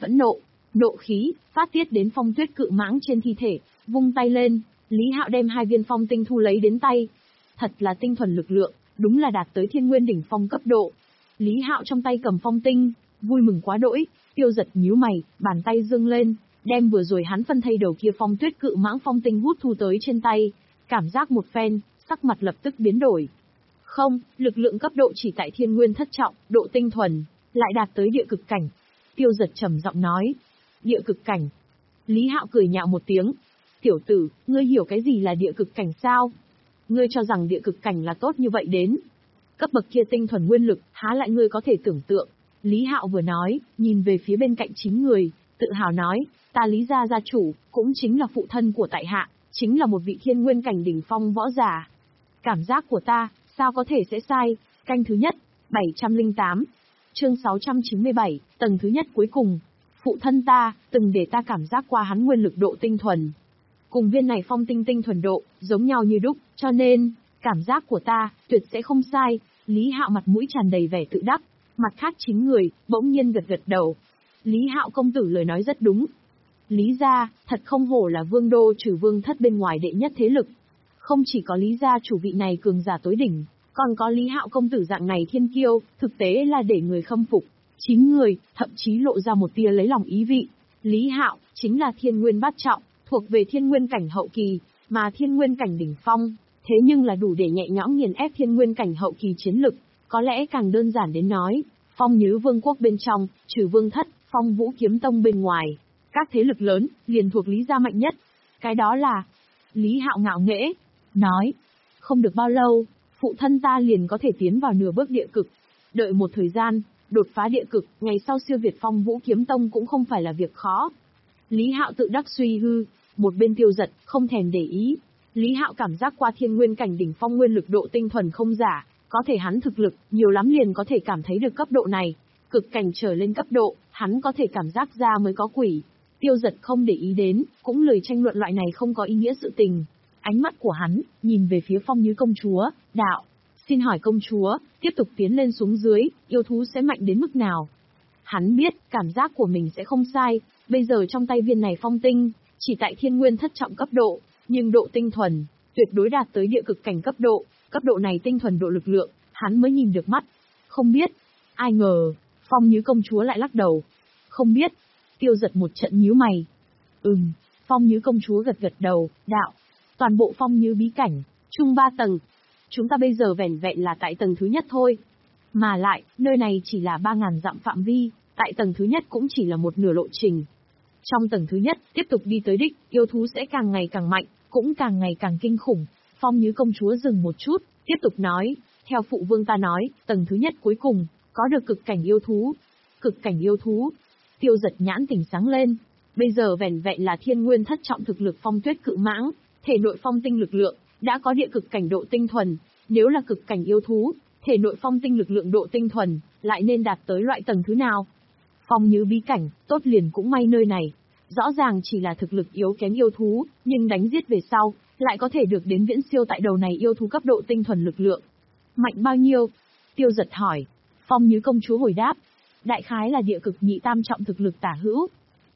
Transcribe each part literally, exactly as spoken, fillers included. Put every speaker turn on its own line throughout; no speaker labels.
phẫn nộ, nộ khí, phát tiết đến phong tuyết cự mãng trên thi thể, vung tay lên, Lý Hạo đem hai viên phong tinh thu lấy đến tay. Thật là tinh thuần lực lượng, đúng là đạt tới thiên nguyên đỉnh phong cấp độ. Lý Hạo trong tay cầm phong tinh, vui mừng quá đỗi, Tiêu Giật nhíu mày, bàn tay giương lên, đem vừa rồi hắn phân thây đầu kia phong tuyết cự mãng phong tinh hút thu tới trên tay, cảm giác một phen, sắc mặt lập tức biến đổi. Không, lực lượng cấp độ chỉ tại thiên nguyên thất trọng, độ tinh thuần, lại đạt tới địa cực cảnh. Tiêu Giật trầm giọng nói, địa cực cảnh. Lý Hạo cười nhạo một tiếng, tiểu tử, ngươi hiểu cái gì là địa cực cảnh sao? Ngươi cho rằng địa cực cảnh là tốt như vậy đến. Cấp bậc kia tinh thuần nguyên lực, há lại ngươi có thể tưởng tượng. Lý Hạo vừa nói, nhìn về phía bên cạnh chín người, tự hào nói, ta Lý gia gia chủ, cũng chính là phụ thân của tại hạ, chính là một vị thiên nguyên cảnh đỉnh phong võ giả. Cảm giác của ta, sao có thể sẽ sai? Canh thứ nhất, bảy trăm lẻ tám, chương sáu trăm chín mươi bảy, tầng thứ nhất cuối cùng. Phụ thân ta, từng để ta cảm giác qua hắn nguyên lực độ tinh thuần. Cùng viên này phong tinh tinh thuần độ, giống nhau như đúc, cho nên, cảm giác của ta, tuyệt sẽ không sai. Lý Hạo mặt mũi tràn đầy vẻ tự đắc, mặt khác chín người, bỗng nhiên gật gật đầu. Lý Hạo công tử lời nói rất đúng. Lý gia, thật không hổ là vương đô trừ vương thất bên ngoài đệ nhất thế lực. Không chỉ có Lý gia chủ vị này cường giả tối đỉnh, còn có Lý Hạo công tử dạng này thiên kiêu, thực tế là để người khâm phục. Chín người, thậm chí lộ ra một tia lấy lòng ý vị. Lý Hạo, chính là thiên nguyên bát trọng, thuộc về thiên nguyên cảnh hậu kỳ, mà thiên nguyên cảnh đỉnh phong, thế nhưng là đủ để nhẹ nhõm nghiền ép thiên nguyên cảnh hậu kỳ chiến lực. Có lẽ càng đơn giản đến nói, Phong Nhứ vương quốc bên trong, trừ vương thất, Phong Vũ kiếm tông bên ngoài, các thế lực lớn, liền thuộc Lý gia mạnh nhất. Cái đó là, Lý Hạo ngạo nghễ, nói, không được bao lâu, phụ thân ta liền có thể tiến vào nửa bước địa cực. Đợi một thời gian, đột phá địa cực, ngày sau siêu việt Phong Vũ kiếm tông cũng không phải là việc khó. Lý Hạo tự đắc suy hư, một bên Tiêu Giật, không thèm để ý. Lý Hạo cảm giác qua thiên nguyên cảnh đỉnh phong nguyên lực độ tinh thuần không giả, có thể hắn thực lực, nhiều lắm liền có thể cảm thấy được cấp độ này. Cực cảnh trở lên cấp độ, hắn có thể cảm giác ra mới có quỷ. Tiêu Giật không để ý đến, cũng lười tranh luận loại này không có ý nghĩa sự tình. Ánh mắt của hắn, nhìn về phía Phong Nhứ công chúa, đạo. Xin hỏi công chúa, tiếp tục tiến lên xuống dưới, yêu thú sẽ mạnh đến mức nào? Hắn biết, cảm giác của mình sẽ không sai, bây giờ trong tay viên này phong tinh, chỉ tại thiên nguyên thất trọng cấp độ, nhưng độ tinh thuần, tuyệt đối đạt tới địa cực cảnh cấp độ, cấp độ này tinh thuần độ lực lượng, hắn mới nhìn được mắt. Không biết, ai ngờ, Phong Nhứ công chúa lại lắc đầu. Không biết, Tiêu Giật một trận nhíu mày. Ừm, Phong Nhứ công chúa gật gật đầu, đạo. Toàn bộ Phong Nhứ bí cảnh, chung ba tầng. Chúng ta bây giờ vẻn vẹn là tại tầng thứ nhất thôi. Mà lại, nơi này chỉ là ba ngàn dặm phạm vi, tại tầng thứ nhất cũng chỉ là một nửa lộ trình. Trong tầng thứ nhất, tiếp tục đi tới đích, yêu thú sẽ càng ngày càng mạnh, cũng càng ngày càng kinh khủng. Phong Nhứ công chúa dừng một chút, tiếp tục nói, theo phụ vương ta nói, tầng thứ nhất cuối cùng, có được cực cảnh yêu thú. Cực cảnh yêu thú. Tiêu Giật nhãn tỉnh sáng lên. Bây giờ vẻn vẹn là thiên nguyên thất trọng thực lực phong tuyết cự mãng, thể nội phong tinh lực lượng, đã có địa cực cảnh độ tinh thuần. Nếu là cực cảnh yêu thú, thể nội phong tinh lực lượng độ tinh thuần, lại nên đạt tới loại tầng thứ nào? Phong Nhứ bí cảnh, tốt liền cũng may nơi này. Rõ ràng chỉ là thực lực yếu kém yêu thú, nhưng đánh giết về sau, lại có thể được đến viễn siêu tại đầu này yêu thú cấp độ tinh thuần lực lượng. Mạnh bao nhiêu? Tiêu Giật hỏi. Phong Nhứ công chúa hồi đáp. Đại khái là địa cực nhị tam trọng thực lực tả hữu.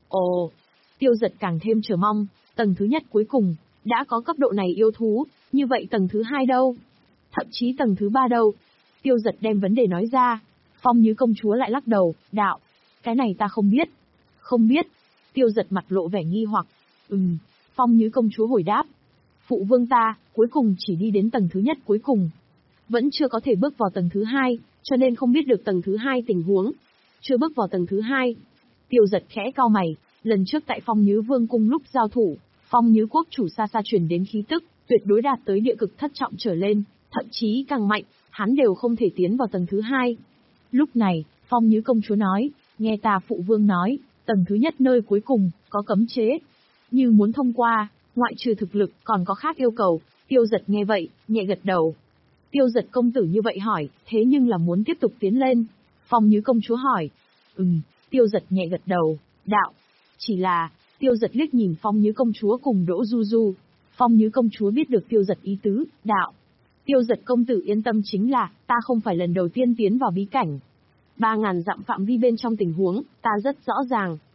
Ồ! Tiêu Giật càng thêm chờ mong, tầng thứ nhất cuối cùng, đã có cấp độ này yêu thú, như vậy tầng thứ hai đâu? Thậm chí tầng thứ ba đâu? Tiêu Giật đem vấn đề nói ra. Phong Nhứ công chúa lại lắc đầu, đạo. Cái này ta không biết. Không biết. Tiêu Giật mặt lộ vẻ nghi hoặc. Ừm, Phong Nhứ công chúa hồi đáp. Phụ vương ta, cuối cùng chỉ đi đến tầng thứ nhất cuối cùng. Vẫn chưa có thể bước vào tầng thứ hai, cho nên không biết được tầng thứ hai tình huống. Chưa bước vào tầng thứ hai. Tiêu Giật khẽ cau mày, lần trước tại Phong Nhứ vương cung lúc giao thủ, Phong Nhứ quốc chủ xa xa truyền đến khí tức, tuyệt đối đạt tới địa cực thất trọng trở lên, thậm chí càng mạnh, hắn đều không thể tiến vào tầng thứ hai. Lúc này, Phong Nhứ công chúa nói, nghe ta phụ vương nói, tầng thứ nhất nơi cuối cùng, có cấm chế. Như muốn thông qua, ngoại trừ thực lực, còn có khác yêu cầu. Tiêu Giật nghe vậy, nhẹ gật đầu. Tiêu Giật công tử như vậy hỏi, thế nhưng là muốn tiếp tục tiến lên. Phong Nhứ công chúa hỏi. Ừm, Tiêu Giật nhẹ gật đầu, đạo. Chỉ là, Tiêu Giật liếc nhìn Phong Nhứ công chúa cùng Đỗ Du Du. Phong Nhứ công chúa biết được Tiêu Giật ý tứ, đạo. Tiêu Giật công tử yên tâm, chính là, ta không phải lần đầu tiên tiến vào bí cảnh. Ba ngàn dặm phạm vi bên trong tình huống, ta rất rõ ràng.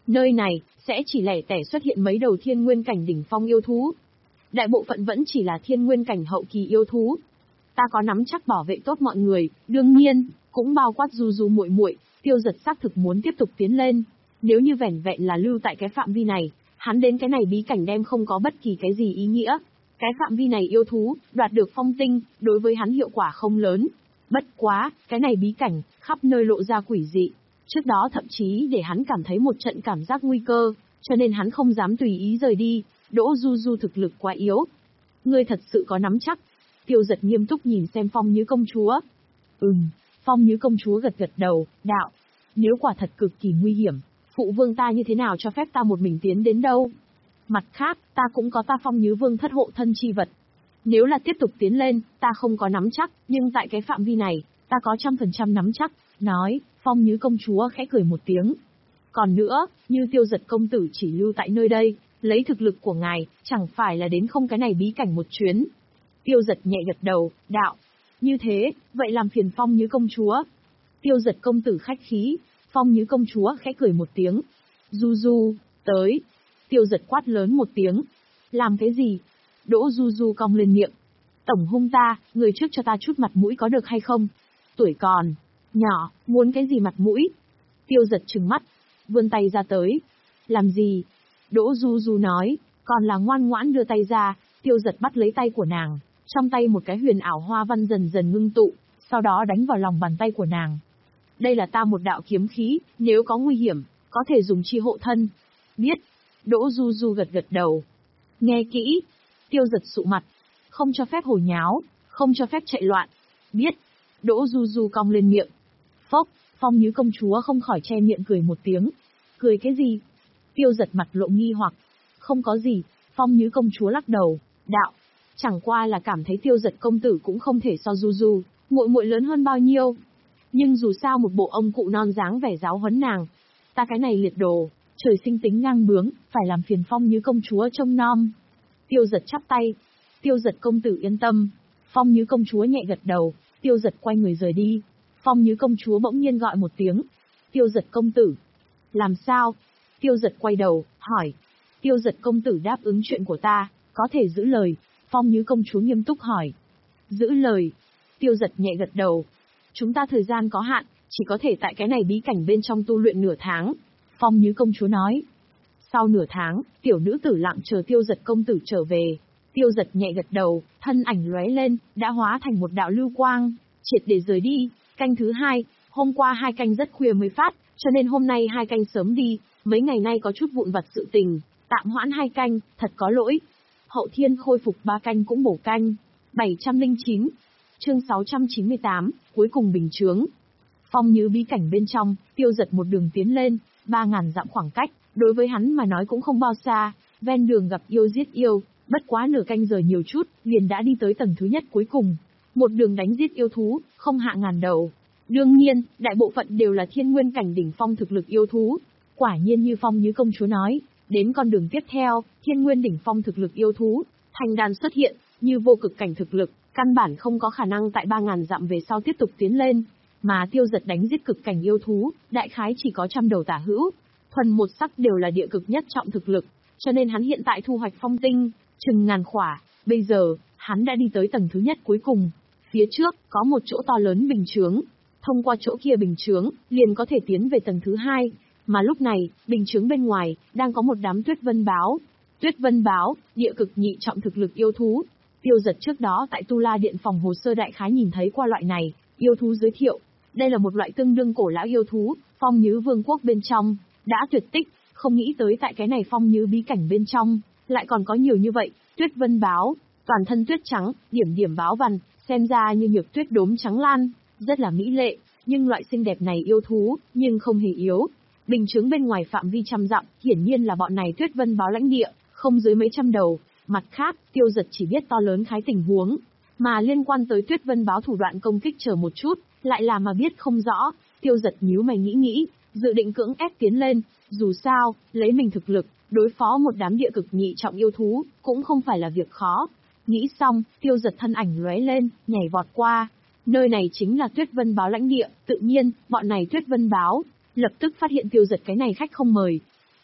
Nơi này, sẽ chỉ lẻ tẻ xuất hiện mấy đầu thiên nguyên cảnh đỉnh phong yêu thú. Đại bộ phận vẫn chỉ là thiên nguyên cảnh hậu kỳ yêu thú. Ta có nắm chắc bảo vệ tốt mọi người, đương nhiên, cũng bao quát Du Du muội muội. Tiêu Giật xác thực muốn tiếp tục tiến lên. Nếu như vẻn vẹn là lưu tại cái phạm vi này, hắn đến cái này bí cảnh đem không có bất kỳ cái gì ý nghĩa. Cái phạm vi này yêu thú, đoạt được phong tinh, đối với hắn hiệu quả không lớn. Bất quá, cái này bí cảnh, khắp nơi lộ ra quỷ dị. Trước đó thậm chí để hắn cảm thấy một trận cảm giác nguy cơ, cho nên hắn không dám tùy ý rời đi. Đỗ Du Du thực lực quá yếu. Ngươi thật sự có nắm chắc? Tiêu Giật nghiêm túc nhìn xem Phong Nhứ công chúa. Ừm, Phong Nhứ công chúa gật gật đầu, đạo. Nếu quả thật cực kỳ nguy hiểm, phụ vương ta như thế nào cho phép ta một mình tiến đến đâu? Mặt khác, ta cũng có ta Phong Nhứ vương thất hộ thân chi vật. Nếu là tiếp tục tiến lên, ta không có nắm chắc, nhưng tại cái phạm vi này, ta có trăm phần trăm nắm chắc. Nói, Phong Nhứ công chúa khẽ cười một tiếng. Còn nữa, như Tiêu Giật công tử chỉ lưu tại nơi đây, lấy thực lực của ngài, chẳng phải là đến không cái này bí cảnh một chuyến. Tiêu Giật nhẹ gật đầu, đạo. Như thế, vậy làm phiền Phong Nhứ công chúa. Tiêu Giật công tử khách khí, Phong Nhứ công chúa khẽ cười một tiếng. Du Du, tới. Tiêu Giật quát lớn một tiếng. Làm cái gì? Đỗ Du Du cong lên miệng. Tổng hung ta, người trước cho ta chút mặt mũi có được hay không? Tuổi còn nhỏ, muốn cái gì mặt mũi? Tiêu Giật trừng mắt, vươn tay ra tới. Làm gì? Đỗ Du Du nói, còn là ngoan ngoãn đưa tay ra. Tiêu Giật bắt lấy tay của nàng, trong tay một cái huyền ảo hoa văn dần dần ngưng tụ, sau đó đánh vào lòng bàn tay của nàng. Đây là ta một đạo kiếm khí, nếu có nguy hiểm, có thể dùng chi hộ thân. Biết. Đỗ Du Du gật gật đầu. Nghe kỹ. Tiêu Giật sụ mặt. Không cho phép hồ nháo, không cho phép chạy loạn. Biết. Đỗ Du Du cong lên miệng. Phốc, Phong Nhứ công chúa không khỏi che miệng cười một tiếng. Cười cái gì? Tiêu Giật mặt lộ nghi hoặc. Không có gì, Phong Nhứ công chúa lắc đầu, đạo. Chẳng qua là cảm thấy Tiêu Giật công tử cũng không thể so Du Du, muội muội lớn hơn bao nhiêu. Nhưng dù sao một bộ ông cụ non dáng vẻ giáo huấn nàng. Ta cái này liệt đồ, trời sinh tính ngang bướng, phải làm phiền Phong Nhứ công chúa trông nom. Tiêu Giật chắp tay. Tiêu Giật công tử yên tâm. Phong Nhứ công chúa nhẹ gật đầu, Tiêu Giật quay người rời đi. Phong Nhứ công chúa bỗng nhiên gọi một tiếng. Tiêu Giật công tử. Làm sao? Tiêu Giật quay đầu, hỏi. Tiêu Giật công tử đáp ứng chuyện của ta, có thể giữ lời. Phong Nhứ công chúa nghiêm túc hỏi. Giữ lời. Tiêu Giật nhẹ gật đầu. Chúng ta thời gian có hạn, chỉ có thể tại cái này bí cảnh bên trong tu luyện nửa tháng. Phong Nhứ công chúa nói. Sau nửa tháng, tiểu nữ tử lặng chờ Tiêu Giật công tử trở về. Tiêu Giật nhẹ gật đầu, thân ảnh lóe lên, đã hóa thành một đạo lưu quang, triệt để rời đi. Canh thứ hai, hôm qua hai canh rất khuya mới phát, cho nên hôm nay hai canh sớm đi, mấy ngày nay có chút vụn vặt sự tình, tạm hoãn hai canh, thật có lỗi. Hậu thiên khôi phục ba canh cũng bổ canh. bảy trăm lẻ chín, chương sáu trăm chín mươi tám, cuối cùng bình chướng. Phong Nhứ bí cảnh bên trong, Tiêu Giật một đường tiến lên, ba ngàn dặm khoảng cách, đối với hắn mà nói cũng không bao xa, ven đường gặp yêu giết yêu, bất quá nửa canh giờ nhiều chút, liền đã đi tới tầng thứ nhất cuối cùng. Một đường đánh giết yêu thú, không hạ ngàn đầu. Đương nhiên, đại bộ phận đều là thiên nguyên cảnh đỉnh phong thực lực yêu thú. Quả nhiên như Phong Nhứ công chúa nói, đến con đường tiếp theo, thiên nguyên đỉnh phong thực lực yêu thú, thành đàn xuất hiện, như vô cực cảnh thực lực, căn bản không có khả năng tại ba ngàn dặm về sau tiếp tục tiến lên. Mà Tiêu Giật đánh giết cực cảnh yêu thú, đại khái chỉ có trăm đầu tả hữu, thuần một sắc đều là địa cực nhất trọng thực lực, cho nên hắn hiện tại thu hoạch phong tinh, chừng ngàn khỏa, bây giờ, hắn đã đi tới tầng thứ nhất cuối cùng. Phía trước, có một chỗ to lớn bình chướng, thông qua chỗ kia bình chướng, liền có thể tiến về tầng thứ hai, mà lúc này, bình chướng bên ngoài, đang có một đám tuyết vân báo. Tuyết vân báo, địa cực nhị trọng thực lực yêu thú. Tiêu Giật trước đó tại Tu La Điện phòng hồ sơ đại khái nhìn thấy qua loại này, yêu thú giới thiệu. Đây là một loại tương đương cổ lão yêu thú, Phong Nhứ vương quốc bên trong, đã tuyệt tích, không nghĩ tới tại cái này Phong Nhứ bí cảnh bên trong, lại còn có nhiều như vậy, tuyết vân báo, toàn thân tuyết trắng, điểm điểm báo vằn, xem ra như nhược tuyết đốm trắng lan, rất là mỹ lệ, nhưng loại xinh đẹp này yêu thú, nhưng không hề yếu. Bình chướng bên ngoài phạm vi trăm dặm, hiển nhiên là bọn này tuyết vân báo lãnh địa, không dưới mấy trăm đầu. Mặt khác, Tiêu Giật chỉ biết to lớn khái tình huống, mà liên quan tới tuyết vân báo thủ đoạn công kích chờ một chút, lại là mà biết không rõ. Tiêu Giật nhíu mày nghĩ nghĩ, dự định cưỡng ép tiến lên, dù sao, lấy mình thực lực, đối phó một đám địa cực nhị trọng yêu thú, cũng không phải là việc khó. Nghĩ xong, Tiêu Giật thân ảnh lóe lên, nhảy vọt qua. Nơi này chính là tuyết vân báo lãnh địa, tự nhiên, bọn này tuyết vân báo lập tức phát hiện Tiêu Giật cái này khách không mời.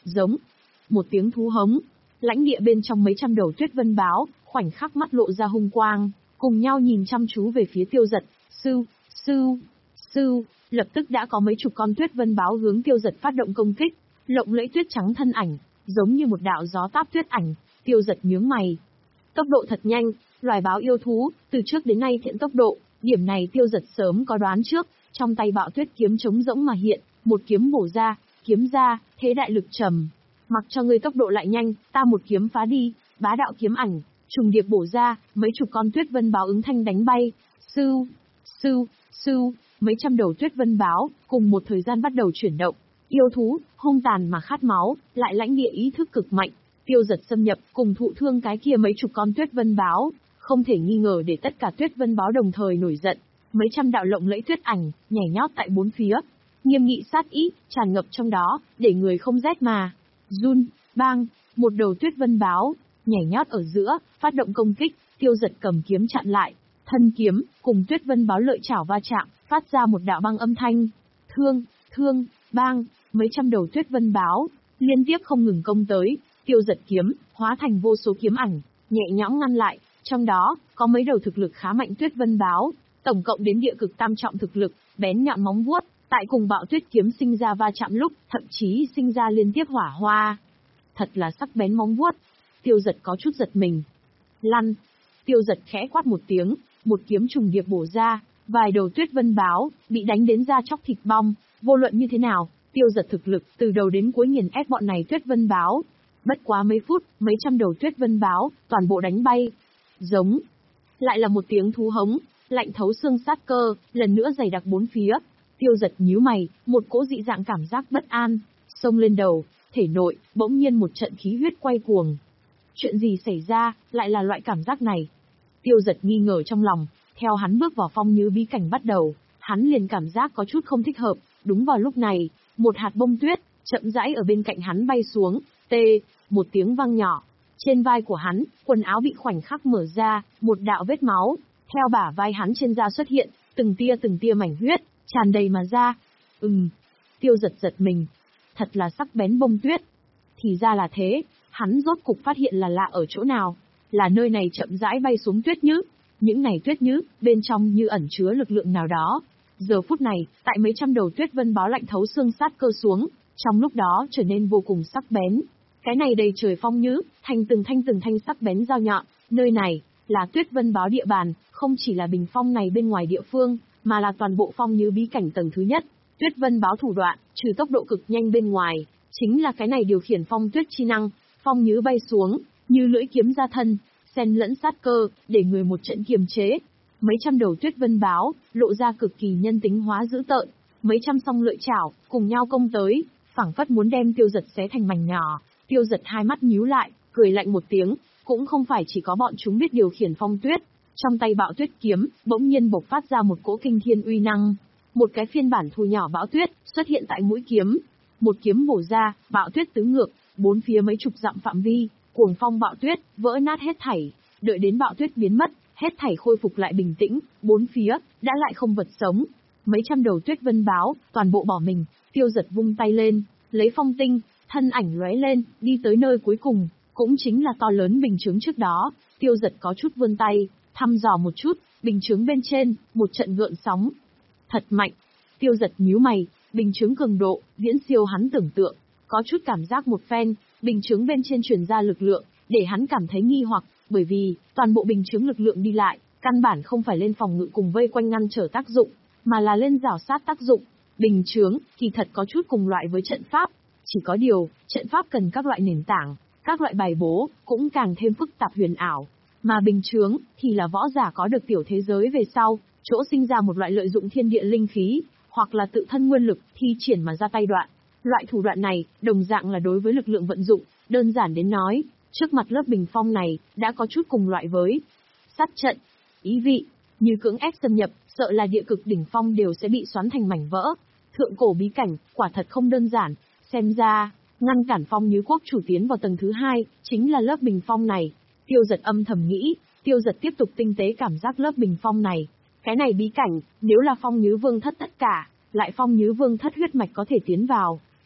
Giống. Một tiếng thú hống. Lãnh địa bên trong mấy trăm đầu tuyết vân báo, khoảnh khắc mắt lộ ra hung quang, cùng nhau nhìn chăm chú về phía Tiêu Dật. Sưu, sưu, sưu, lập tức đã có mấy chục con tuyết vân báo hướng Tiêu Dật phát động công kích. Lộng lẫy tuyết trắng thân ảnh, giống như một đạo gió táp tuyết ảnh. Tiêu Dật nhướng mày. Tốc độ thật nhanh, loài báo yêu thú, từ trước đến nay thiện tốc độ, điểm này Tiêu Dật sớm có đoán trước. Trong tay bạo tuyết kiếm trống rỗng mà hiện, một kiếm bổ ra, kiếm ra, thế đại lực trầm. Mặc cho ngươi tốc độ lại nhanh, ta một kiếm phá đi, bá đạo kiếm ảnh, trùng điệp bổ ra, mấy chục con tuyết vân báo ứng thanh đánh bay. Sưu, sưu, sưu, mấy trăm đầu tuyết vân báo, cùng một thời gian bắt đầu chuyển động. Yêu thú, hung tàn mà khát máu, lại lãnh địa ý thức cực mạnh. Tiêu Dật xâm nhập, cùng thụ thương cái kia mấy chục con tuyết vân báo, không thể nghi ngờ để tất cả tuyết vân báo đồng thời nổi giận. Mấy trăm đạo lộng lẫy tuyết ảnh, nhảy nhót tại bốn phía. Nghiêm nghị sát ý, tràn ngập trong đó, để người không rét mà. Run, bang, một đầu tuyết vân báo, nhảy nhót ở giữa, phát động công kích, Tiêu Dật cầm kiếm chặn lại. Thân kiếm, cùng tuyết vân báo lợi chảo va chạm, phát ra một đạo băng âm thanh. Thương, thương, bang, mấy trăm đầu tuyết vân báo, liên tiếp không ngừng công tới. Tiêu Dật kiếm, hóa thành vô số kiếm ảnh, nhẹ nhõm ngăn lại. Trong đó, có mấy đầu thực lực khá mạnh tuyết vân báo, tổng cộng đến địa cực tam trọng thực lực, bén nhọn móng vuốt, tại cùng bạo tuyết kiếm sinh ra va chạm lúc, thậm chí sinh ra liên tiếp hỏa hoa. Thật là sắc bén móng vuốt. Tiêu Dật có chút giật mình. Lăn. Tiêu Dật khẽ quát một tiếng, một kiếm trùng điệp bổ ra, vài đầu tuyết vân báo, bị đánh đến da chóc thịt bong. Vô luận như thế nào, Tiêu Dật thực lực, từ đầu đến cuối nghiền ép bọn này tuyết vân báo. Bất quá mấy phút, mấy trăm đầu tuyết vân báo, toàn bộ đánh bay. Giống. Lại là một tiếng thú hống, lạnh thấu xương sát cơ, lần nữa dày đặc bốn phía. Tiêu Dật nhíu mày, một cỗ dị dạng cảm giác bất an, xông lên đầu, thể nội, bỗng nhiên một trận khí huyết quay cuồng. Chuyện gì xảy ra, lại là loại cảm giác này? Tiêu Dật nghi ngờ trong lòng, theo hắn bước vào phong nhứ bí cảnh bắt đầu, hắn liền cảm giác có chút không thích hợp. Đúng vào lúc này, một hạt bông tuyết, chậm rãi ở bên cạnh hắn bay xuống, tê, một tiếng vang nhỏ. Trên vai của hắn, quần áo bị khoảnh khắc mở ra, một đạo vết máu, theo bả vai hắn trên da xuất hiện, từng tia từng tia mảnh huyết, tràn đầy mà ra. Ừm, Tiêu Dật giật mình. Thật là sắc bén bông tuyết. Thì ra là thế, hắn rốt cục phát hiện là lạ ở chỗ nào. Là nơi này chậm rãi bay xuống tuyết nhứ. Những này tuyết nhứ, bên trong như ẩn chứa lực lượng nào đó. Giờ phút này, tại mấy trăm đầu tuyết vân báo lạnh thấu xương sát cơ xuống, trong lúc đó trở nên vô cùng sắc bén. Cái này đầy trời phong nhứ, thành từng thanh từng thanh sắc bén dao nhọn. Nơi này, là tuyết vân báo địa bàn, không chỉ là bình phong này bên ngoài địa phương, mà là toàn bộ phong nhứ bí cảnh tầng thứ nhất. Tuyết vân báo thủ đoạn, trừ tốc độ cực nhanh bên ngoài, chính là cái này điều khiển phong tuyết chi năng. Phong nhứ bay xuống, như lưỡi kiếm ra thân, xen lẫn sát cơ, để người một trận kiềm chế. Mấy trăm đầu tuyết vân báo, lộ ra cực kỳ nhân tính hóa dữ tợn. Mấy trăm song lợi chảo, cùng nhau công tới, phảng phất muốn đem Tiêu Dật xé thành mảnh nhỏ. Tiêu Dật hai mắt nhíu lại, cười lạnh một tiếng, cũng không phải chỉ có bọn chúng biết điều khiển phong tuyết. Trong tay bạo tuyết kiếm, bỗng nhiên bộc phát ra một cỗ kinh thiên uy năng. Một cái phiên bản thu nhỏ bão tuyết, xuất hiện tại mũi kiếm. Một kiếm bổ ra, bạo tuyết tứ ngược, bốn phía mấy chục dặm phạm vi, cuồng phong bạo tuyết, vỡ nát hết thảy. Đợi đến bạo tuyết biến mất, hết thảy khôi phục lại bình tĩnh, bốn phía, đã lại không vật sống. Mấy trăm đầu tuyết vân báo, toàn bộ bỏ mình. Tiêu Dật vung tay lên, lấy phong tinh, thân ảnh lóe lên, đi tới nơi cuối cùng, cũng chính là to lớn bình chướng trước đó. Tiêu Dật có chút vươn tay, thăm dò một chút, bình chướng bên trên, một trận gợn sóng. Thật mạnh. Tiêu Dật nhíu mày, bình chướng cường độ, viễn siêu hắn tưởng tượng. Có chút cảm giác một phen, bình chướng bên trên truyền ra lực lượng, để hắn cảm thấy nghi hoặc, bởi vì, toàn bộ bình chướng lực lượng đi lại, căn bản không phải lên phòng ngự cùng vây quanh ngăn trở tác dụng, mà là lên rào sát tác dụng. Bình chướng, kỳ thật có chút cùng loại với trận pháp, chỉ có điều, trận pháp cần các loại nền tảng, các loại bài bố, cũng càng thêm phức tạp huyền ảo. Mà bình chướng, thì là võ giả có được tiểu thế giới về sau, chỗ sinh ra một loại lợi dụng thiên địa linh khí, hoặc là tự thân nguyên lực, thi triển mà ra tay đoạn. Loại thủ đoạn này, đồng dạng là đối với lực lượng vận dụng, đơn giản đến nói, trước mặt lớp bình phong này, đã có chút cùng loại với sát trận. Ý vị, như cưỡng ép xâm nhập, sợ là địa cực đỉnh phong đều sẽ bị xoắn thành mảnh vỡ. Thượng cổ bí cảnh, quả thật không đơn giản, xem ra, ngăn cản phong nhứ quốc chủ tiến vào tầng thứ hai, chính là lớp bình phong này. Tiêu Dật âm thầm nghĩ, Tiêu Dật tiếp tục tinh tế cảm giác lớp bình phong này. Cái này bí cảnh, nếu là phong nhứ vương thất tất cả, lại phong nhứ vương thất huyết mạch có thể tiến vào.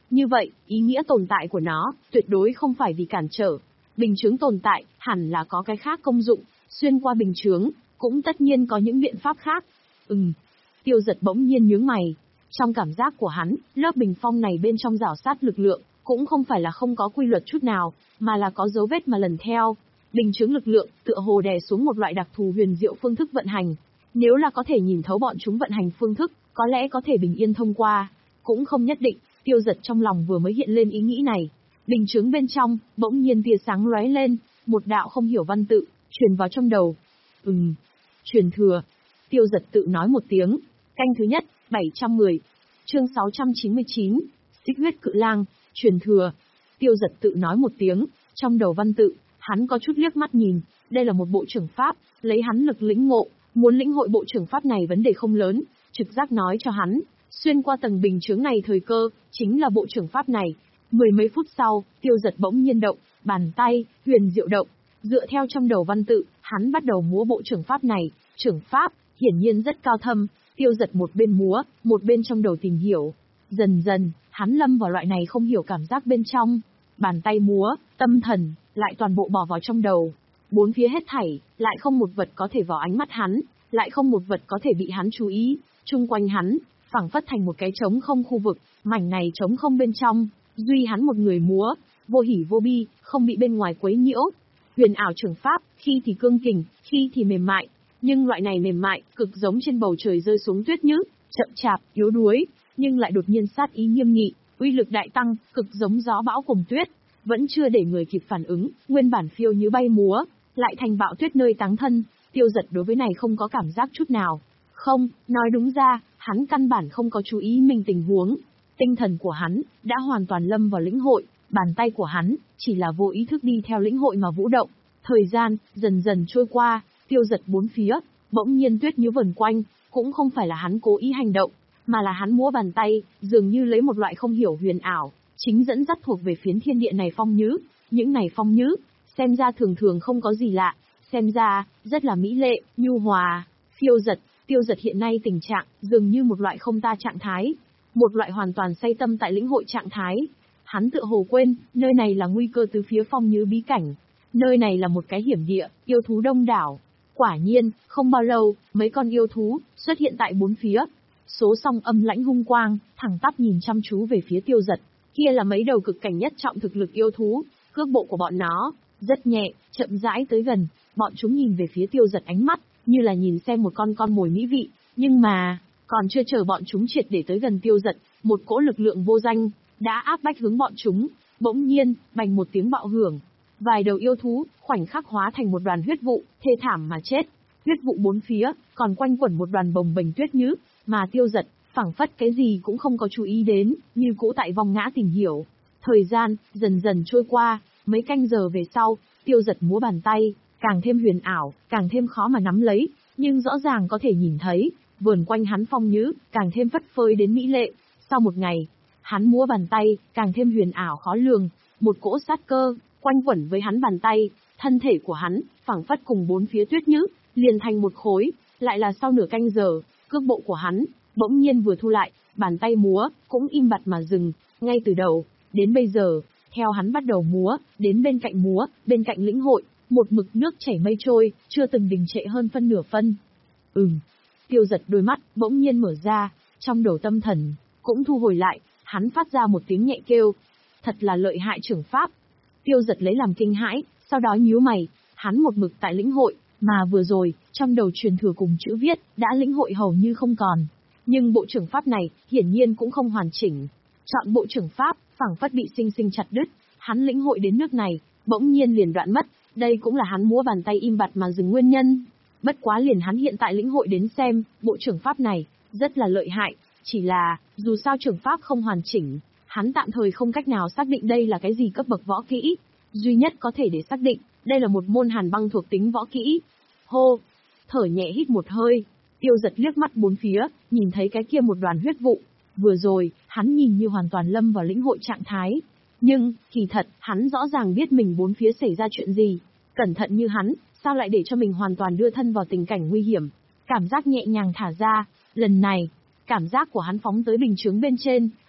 Như vậy, ý nghĩa tồn tại của nó, tuyệt đối không phải vì cản trở. Bình chướng tồn tại, hẳn là có cái khác công dụng, xuyên qua bình chướng, cũng tất nhiên có những biện pháp khác. Ừm. Tiêu Giật bỗng nhiên nhướng mày. Trong cảm giác của hắn, lớp bình phong này bên trong rảo sát lực lượng, cũng không phải là không có quy luật chút nào, mà là có dấu vết mà lần theo. Bình chướng lực lượng, tựa hồ đè xuống một loại đặc thù huyền diệu phương thức vận hành. Nếu là có thể nhìn thấu bọn chúng vận hành phương thức, có lẽ có thể bình yên thông qua. Cũng không nhất định, Tiêu Giật trong lòng vừa mới hiện lên ý nghĩ này. Bình chướng bên trong, bỗng nhiên tia sáng lóe lên, một đạo không hiểu văn tự, truyền vào trong đầu. Ừm, truyền thừa. Tiêu Giật tự nói một tiếng. Canh thứ nhất, bảy trăm mười. Chương sáu trăm chín mươi chín. Xích huyết cự lang, truyền thừa. Tiêu Giật tự nói một tiếng, trong đầu văn tự, hắn có chút liếc mắt nhìn, đây là một bộ trưởng pháp, lấy hắn lực lĩnh ngộ, muốn lĩnh hội bộ trưởng pháp này vấn đề không lớn, trực giác nói cho hắn, xuyên qua tầng bình chướng này thời cơ, chính là bộ trưởng pháp này. Mười mấy phút sau, Tiêu Giật bỗng nhiên động, bàn tay, huyền diệu động, dựa theo trong đầu văn tự, hắn bắt đầu múa bộ trưởng pháp này, trưởng pháp, hiển nhiên rất cao thâm. Tiêu Giật một bên múa, một bên trong đầu tìm hiểu. Dần dần, hắn lâm vào loại này không hiểu cảm giác bên trong. Bàn tay múa, tâm thần, lại toàn bộ bỏ vào trong đầu. Bốn phía hết thảy, lại không một vật có thể vào ánh mắt hắn, lại không một vật có thể bị hắn chú ý. Chung quanh hắn, phảng phất thành một cái trống không khu vực, mảnh này trống không bên trong, duy hắn một người múa, vô hỉ vô bi, không bị bên ngoài quấy nhiễu. Huyền ảo trường pháp, khi thì cương kình, khi thì mềm mại. Nhưng loại này mềm mại, cực giống trên bầu trời rơi xuống tuyết nhứ, chậm chạp, yếu đuối, nhưng lại đột nhiên sát ý nghiêm nghị, uy lực đại tăng, cực giống gió bão cùng tuyết. Vẫn chưa để người kịp phản ứng, nguyên bản phiêu như bay múa, lại thành bão tuyết nơi táng thân. Tiêu Giật đối với này không có cảm giác chút nào. Không, nói đúng ra, hắn căn bản không có chú ý mình tình huống. Tinh thần của hắn, đã hoàn toàn lâm vào lĩnh hội, bàn tay của hắn, chỉ là vô ý thức đi theo lĩnh hội mà vũ động. Thời gian, dần dần trôi qua, Tiêu Giật bốn phía, bỗng nhiên tuyết như vần quanh, cũng không phải là hắn cố ý hành động, mà là hắn múa bàn tay, dường như lấy một loại không hiểu huyền ảo, chính dẫn dắt thuộc về phiến thiên địa này phong nhứ. Những này phong nhứ, xem ra thường thường không có gì lạ, xem ra, rất là mỹ lệ, nhu hòa, phiêu giật. Tiêu Giật hiện nay tình trạng, dường như một loại không ta trạng thái, một loại hoàn toàn say tâm tại lĩnh hội trạng thái. Hắn tựa hồ quên, nơi này là nguy cơ từ phía phong nhứ bí cảnh, nơi này là một cái hiểm địa, yêu thú đông đảo. Quả nhiên, không bao lâu, mấy con yêu thú xuất hiện tại bốn phía. Số song âm lãnh hung quang, thẳng tắp nhìn chăm chú về phía Tiêu Giật. Kia là mấy đầu cực cảnh nhất trọng thực lực yêu thú, cước bộ của bọn nó rất nhẹ, chậm rãi tới gần. Bọn chúng nhìn về phía Tiêu Giật ánh mắt như là nhìn xem một con con mồi mỹ vị, nhưng mà còn chưa chờ bọn chúng triệt để tới gần Tiêu Giật, một cỗ lực lượng vô danh đã áp bách hướng bọn chúng. Bỗng nhiên, bành một tiếng bạo hưởng, vài đầu yêu thú khoảnh khắc hóa thành một đoàn huyết vụ, thê thảm mà chết. Huyết vụ bốn phía còn quanh quẩn một đoàn bồng bềnh tuyết nhứ, mà Tiêu Giật phảng phất cái gì cũng không có chú ý đến, như cũ tại vòng ngã tìm hiểu. Thời gian dần dần trôi qua, mấy canh giờ về sau, Tiêu Giật múa bàn tay, càng thêm huyền ảo, càng thêm khó mà nắm lấy, nhưng rõ ràng có thể nhìn thấy, vườn quanh hắn phong nhứ, càng thêm phất phới đến mỹ lệ. Sau một ngày, hắn múa bàn tay, càng thêm huyền ảo khó lường, một cỗ sát cơ quanh quẩn với hắn bàn tay, thân thể của hắn phảng phất cùng bốn phía tuyết nhứ liền thành một khối. Lại là sau nửa canh giờ, cước bộ của hắn bỗng nhiên vừa thu lại, bàn tay múa cũng im bặt mà dừng. Ngay từ đầu đến bây giờ, theo hắn bắt đầu múa, đến bên cạnh múa, bên cạnh lĩnh hội, một mực nước chảy mây trôi, chưa từng đình trệ hơn phân nửa phân. Ừm. Tiêu Giật đôi mắt bỗng nhiên mở ra, trong đầu tâm thần cũng thu hồi lại, hắn phát ra một tiếng nhẹ kêu. Thật là lợi hại trưởng pháp. Tiêu Giật lấy làm kinh hãi, sau đó nhíu mày, hắn một mực tại lĩnh hội, mà vừa rồi, trong đầu truyền thừa cùng chữ viết, đã lĩnh hội hầu như không còn. Nhưng bộ trưởng pháp này, hiển nhiên cũng không hoàn chỉnh. Chọn bộ trưởng pháp, phảng phất bị sinh sinh chặt đứt, hắn lĩnh hội đến nước này, bỗng nhiên liền đoạn mất, đây cũng là hắn múa bàn tay im bặt mà dừng nguyên nhân. Bất quá liền hắn hiện tại lĩnh hội đến xem, bộ trưởng pháp này, rất là lợi hại, chỉ là, dù sao trưởng pháp không hoàn chỉnh, hắn tạm thời không cách nào xác định đây là cái gì cấp bậc võ kỹ. Duy nhất có thể để xác định, đây là một môn hàn băng thuộc tính võ kỹ. Hô! Thở nhẹ hít một hơi, Tiêu Giật liếc mắt bốn phía, nhìn thấy cái kia một đoàn huyết vụ. Vừa rồi, hắn nhìn như hoàn toàn lâm vào lĩnh hội trạng thái. Nhưng, kỳ thật, hắn rõ ràng biết mình bốn phía xảy ra chuyện gì. Cẩn thận như hắn, sao lại để cho mình hoàn toàn đưa thân vào tình cảnh nguy hiểm. Cảm giác nhẹ nhàng thả ra, lần này, cảm giác của hắn phóng tới bình chướng bên trên,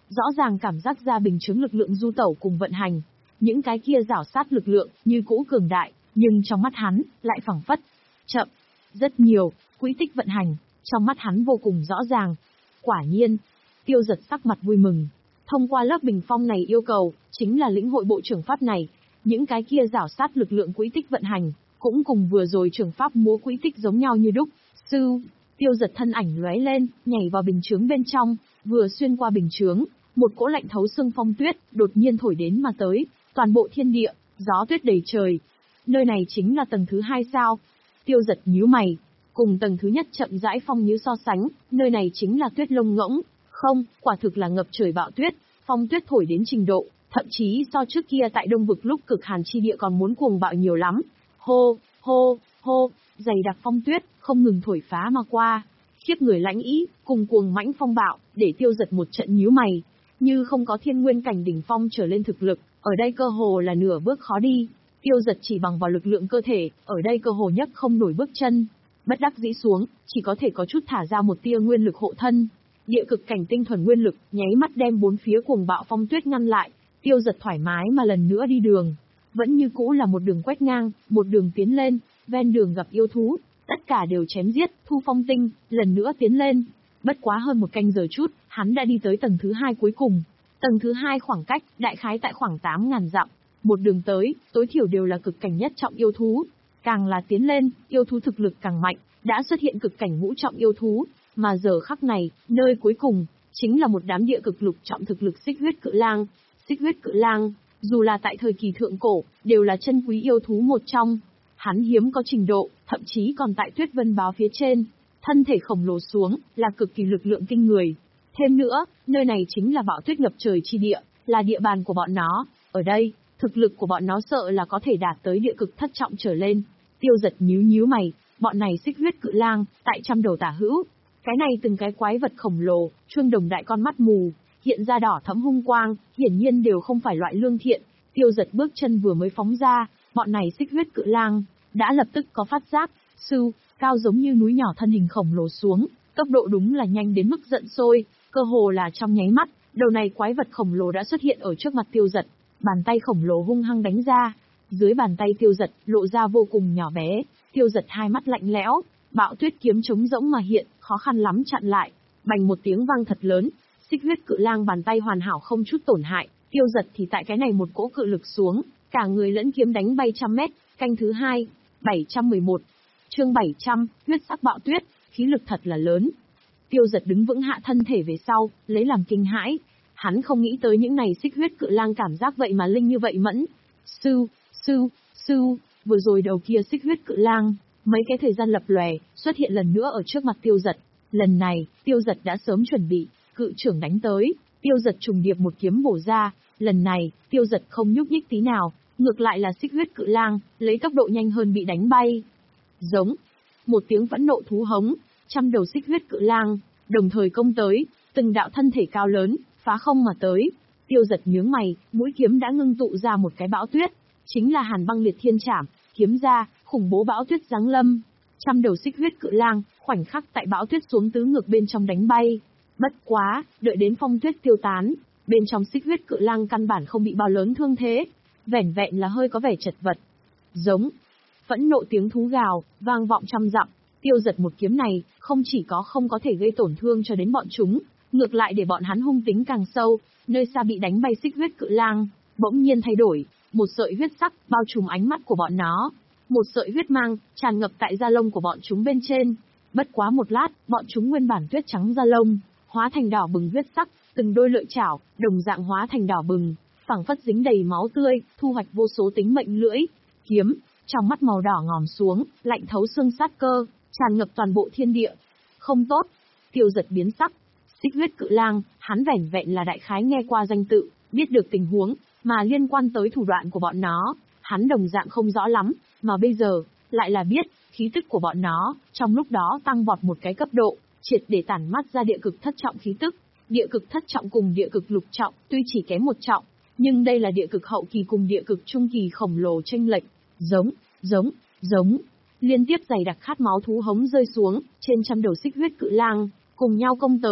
rõ ràng cảm giác ra bình chứng lực lượng du tẩu cùng vận hành. Những cái kia rảo sát lực lượng, như cũ cường đại, nhưng trong mắt hắn, lại phẳng phất. Chậm. Rất nhiều, quỹ tích vận hành, trong mắt hắn vô cùng rõ ràng. Quả nhiên, Tiêu Giật sắc mặt vui mừng. Thông qua lớp bình phong này yêu cầu, chính là lĩnh hội bộ trưởng pháp này. Những cái kia rảo sát lực lượng quỹ tích vận hành, cũng cùng vừa rồi trưởng pháp múa quỹ tích giống nhau như đúc. Sư, Tiêu Giật thân ảnh lóe lên, nhảy vào bình chướng bên trong, vừa xuyên qua bình chướng, một cỗ lạnh thấu xương phong tuyết, đột nhiên thổi đến mà tới, toàn bộ thiên địa, gió tuyết đầy trời. Nơi này chính là tầng thứ hai sao? Tiêu Giật nhíu mày, cùng tầng thứ nhất chậm rãi phong như so sánh, nơi này chính là tuyết lông ngỗng, không, quả thực là ngập trời bão tuyết, phong tuyết thổi đến trình độ, thậm chí so trước kia tại Đông vực lúc cực hàn chi địa còn muốn cuồng bạo nhiều lắm. Hô, hô, hô, dày đặc phong tuyết, không ngừng thổi phá mà qua, khiếp người lãnh ý, cùng cuồng mãnh phong bạo, để Tiêu Giật một trận nhíu mày. Như không có thiên nguyên cảnh đỉnh phong trở lên thực lực, ở đây cơ hồ là nửa bước khó đi. Tiêu Giật chỉ bằng vào lực lượng cơ thể, ở đây cơ hồ nhấc không nổi bước chân. Bất đắc dĩ xuống, chỉ có thể có chút thả ra một tia nguyên lực hộ thân. Địa cực cảnh tinh thuần nguyên lực, nháy mắt đem bốn phía cuồng bạo phong tuyết ngăn lại. Tiêu Giật thoải mái mà lần nữa đi đường. Vẫn như cũ là một đường quét ngang, một đường tiến lên, ven đường gặp yêu thú, tất cả đều chém giết, thu phong tinh, lần nữa tiến lên. Bất quá hơn một canh giờ chút, hắn đã đi tới tầng thứ hai cuối cùng. Tầng thứ hai khoảng cách, đại khái tại khoảng tám ngàn dặm. Một đường tới, tối thiểu đều là cực cảnh nhất trọng yêu thú. Càng là tiến lên, yêu thú thực lực càng mạnh, đã xuất hiện cực cảnh ngũ trọng yêu thú. Mà giờ khắc này, nơi cuối cùng, chính là một đám địa cực lục trọng thực lực xích huyết cự lang. Xích huyết cự lang, dù là tại thời kỳ thượng cổ, đều là chân quý yêu thú một trong. Hắn hiếm có trình độ, thậm chí còn tại tuyết vân báo phía trên. Thân thể khổng lồ xuống, là cực kỳ lực lượng kinh người. Thêm nữa, nơi này chính là bão tuyết ngập trời chi địa, là địa bàn của bọn nó. Ở đây, thực lực của bọn nó sợ là có thể đạt tới địa cực thất trọng trở lên. Tiêu Giật nhíu nhíu mày, bọn này xích huyết cự lang, tại trăm đầu tả hữu. Cái này từng cái quái vật khổng lồ, chuông đồng đại con mắt mù, hiện ra đỏ thẫm hung quang, hiển nhiên đều không phải loại lương thiện. Tiêu Giật bước chân vừa mới phóng ra, bọn này xích huyết cự lang, đã lập tức có phát giác, sư, cao giống như núi nhỏ thân hình khổng lồ xuống, tốc độ đúng là nhanh đến mức giận sôi, cơ hồ là trong nháy mắt, đầu này quái vật khổng lồ đã xuất hiện ở trước mặt Tiêu Giật, bàn tay khổng lồ hung hăng đánh ra, dưới bàn tay Tiêu Giật lộ ra vô cùng nhỏ bé, Tiêu Giật hai mắt lạnh lẽo, bạo tuyết kiếm trống rỗng mà hiện, khó khăn lắm chặn lại, bành một tiếng vang thật lớn, xích huyết cự lang bàn tay hoàn hảo không chút tổn hại, Tiêu Giật thì tại cái này một cỗ cự lực xuống, cả người lẫn kiếm đánh bay trăm mét, canh thứ hai, bảy trăm mười một, chương bảy trăm, huyết sắc bạo tuyết, khí lực thật là lớn. Tiêu Giật đứng vững hạ thân thể về sau, lấy làm kinh hãi. Hắn không nghĩ tới những này xích huyết cự lang cảm giác vậy mà linh như vậy mẫn. Sư, sư, sư, vừa rồi đầu kia xích huyết cự lang, mấy cái thời gian lập lòe, xuất hiện lần nữa ở trước mặt Tiêu Giật. Lần này, Tiêu Giật đã sớm chuẩn bị, cự trưởng đánh tới, Tiêu Giật trùng điệp một kiếm bổ ra, lần này, Tiêu Giật không nhúc nhích tí nào, ngược lại là xích huyết cự lang, lấy tốc độ nhanh hơn bị đánh bay. Giống, một tiếng phẫn nộ thú hống, trăm đầu xích huyết cự lang, đồng thời công tới, từng đạo thân thể cao lớn, phá không mà tới. Tiêu Giật nhướng mày, mũi kiếm đã ngưng tụ ra một cái bão tuyết, chính là Hàn Băng Liệt Thiên Trảm, kiếm ra, khủng bố bão tuyết giáng lâm. Trăm đầu xích huyết cự lang, khoảnh khắc tại bão tuyết xuống tứ ngược bên trong đánh bay. Bất quá, đợi đến phong tuyết tiêu tán, bên trong xích huyết cự lang căn bản không bị bao lớn thương thế, vẻn vẹn là hơi có vẻ chật vật. Giống, phẫn nộ tiếng thú gào, vang vọng trăm dặm. Tiêu Giật một kiếm này, không chỉ có không có thể gây tổn thương cho đến bọn chúng, ngược lại để bọn hắn hung tính càng sâu, nơi xa bị đánh bay xích huyết cự lang, bỗng nhiên thay đổi, một sợi huyết sắc bao trùm ánh mắt của bọn nó, một sợi huyết mang tràn ngập tại da lông của bọn chúng bên trên. Bất quá một lát, bọn chúng nguyên bản tuyết trắng da lông, hóa thành đỏ bừng huyết sắc, từng đôi lợi chảo, đồng dạng hóa thành đỏ bừng, phảng phất dính đầy máu tươi, thu hoạch vô số tính mệnh lưỡi, kiếm, trong mắt màu đỏ ngòm xuống, lạnh thấu xương sát cơ, tràn ngập toàn bộ thiên địa. Không tốt, Tiêu Giật biến sắc. Xích huyết cự lang, hắn vẻn vẹn là đại khái nghe qua danh tự, biết được tình huống, mà liên quan tới thủ đoạn của bọn nó, hắn đồng dạng không rõ lắm, mà bây giờ, lại là biết, khí tức của bọn nó, trong lúc đó tăng vọt một cái cấp độ, triệt để tản mắt ra địa cực thất trọng khí tức. Địa cực thất trọng cùng địa cực lục trọng, tuy chỉ kém một trọng, nhưng đây là địa cực hậu kỳ cùng địa cực trung kỳ khổng lồ chênh lệch. Giống, giống, giống. Liên tiếp dày đặc khát máu thú hống rơi xuống, trên trăm đầu xích huyết cự lang, cùng nhau công tới,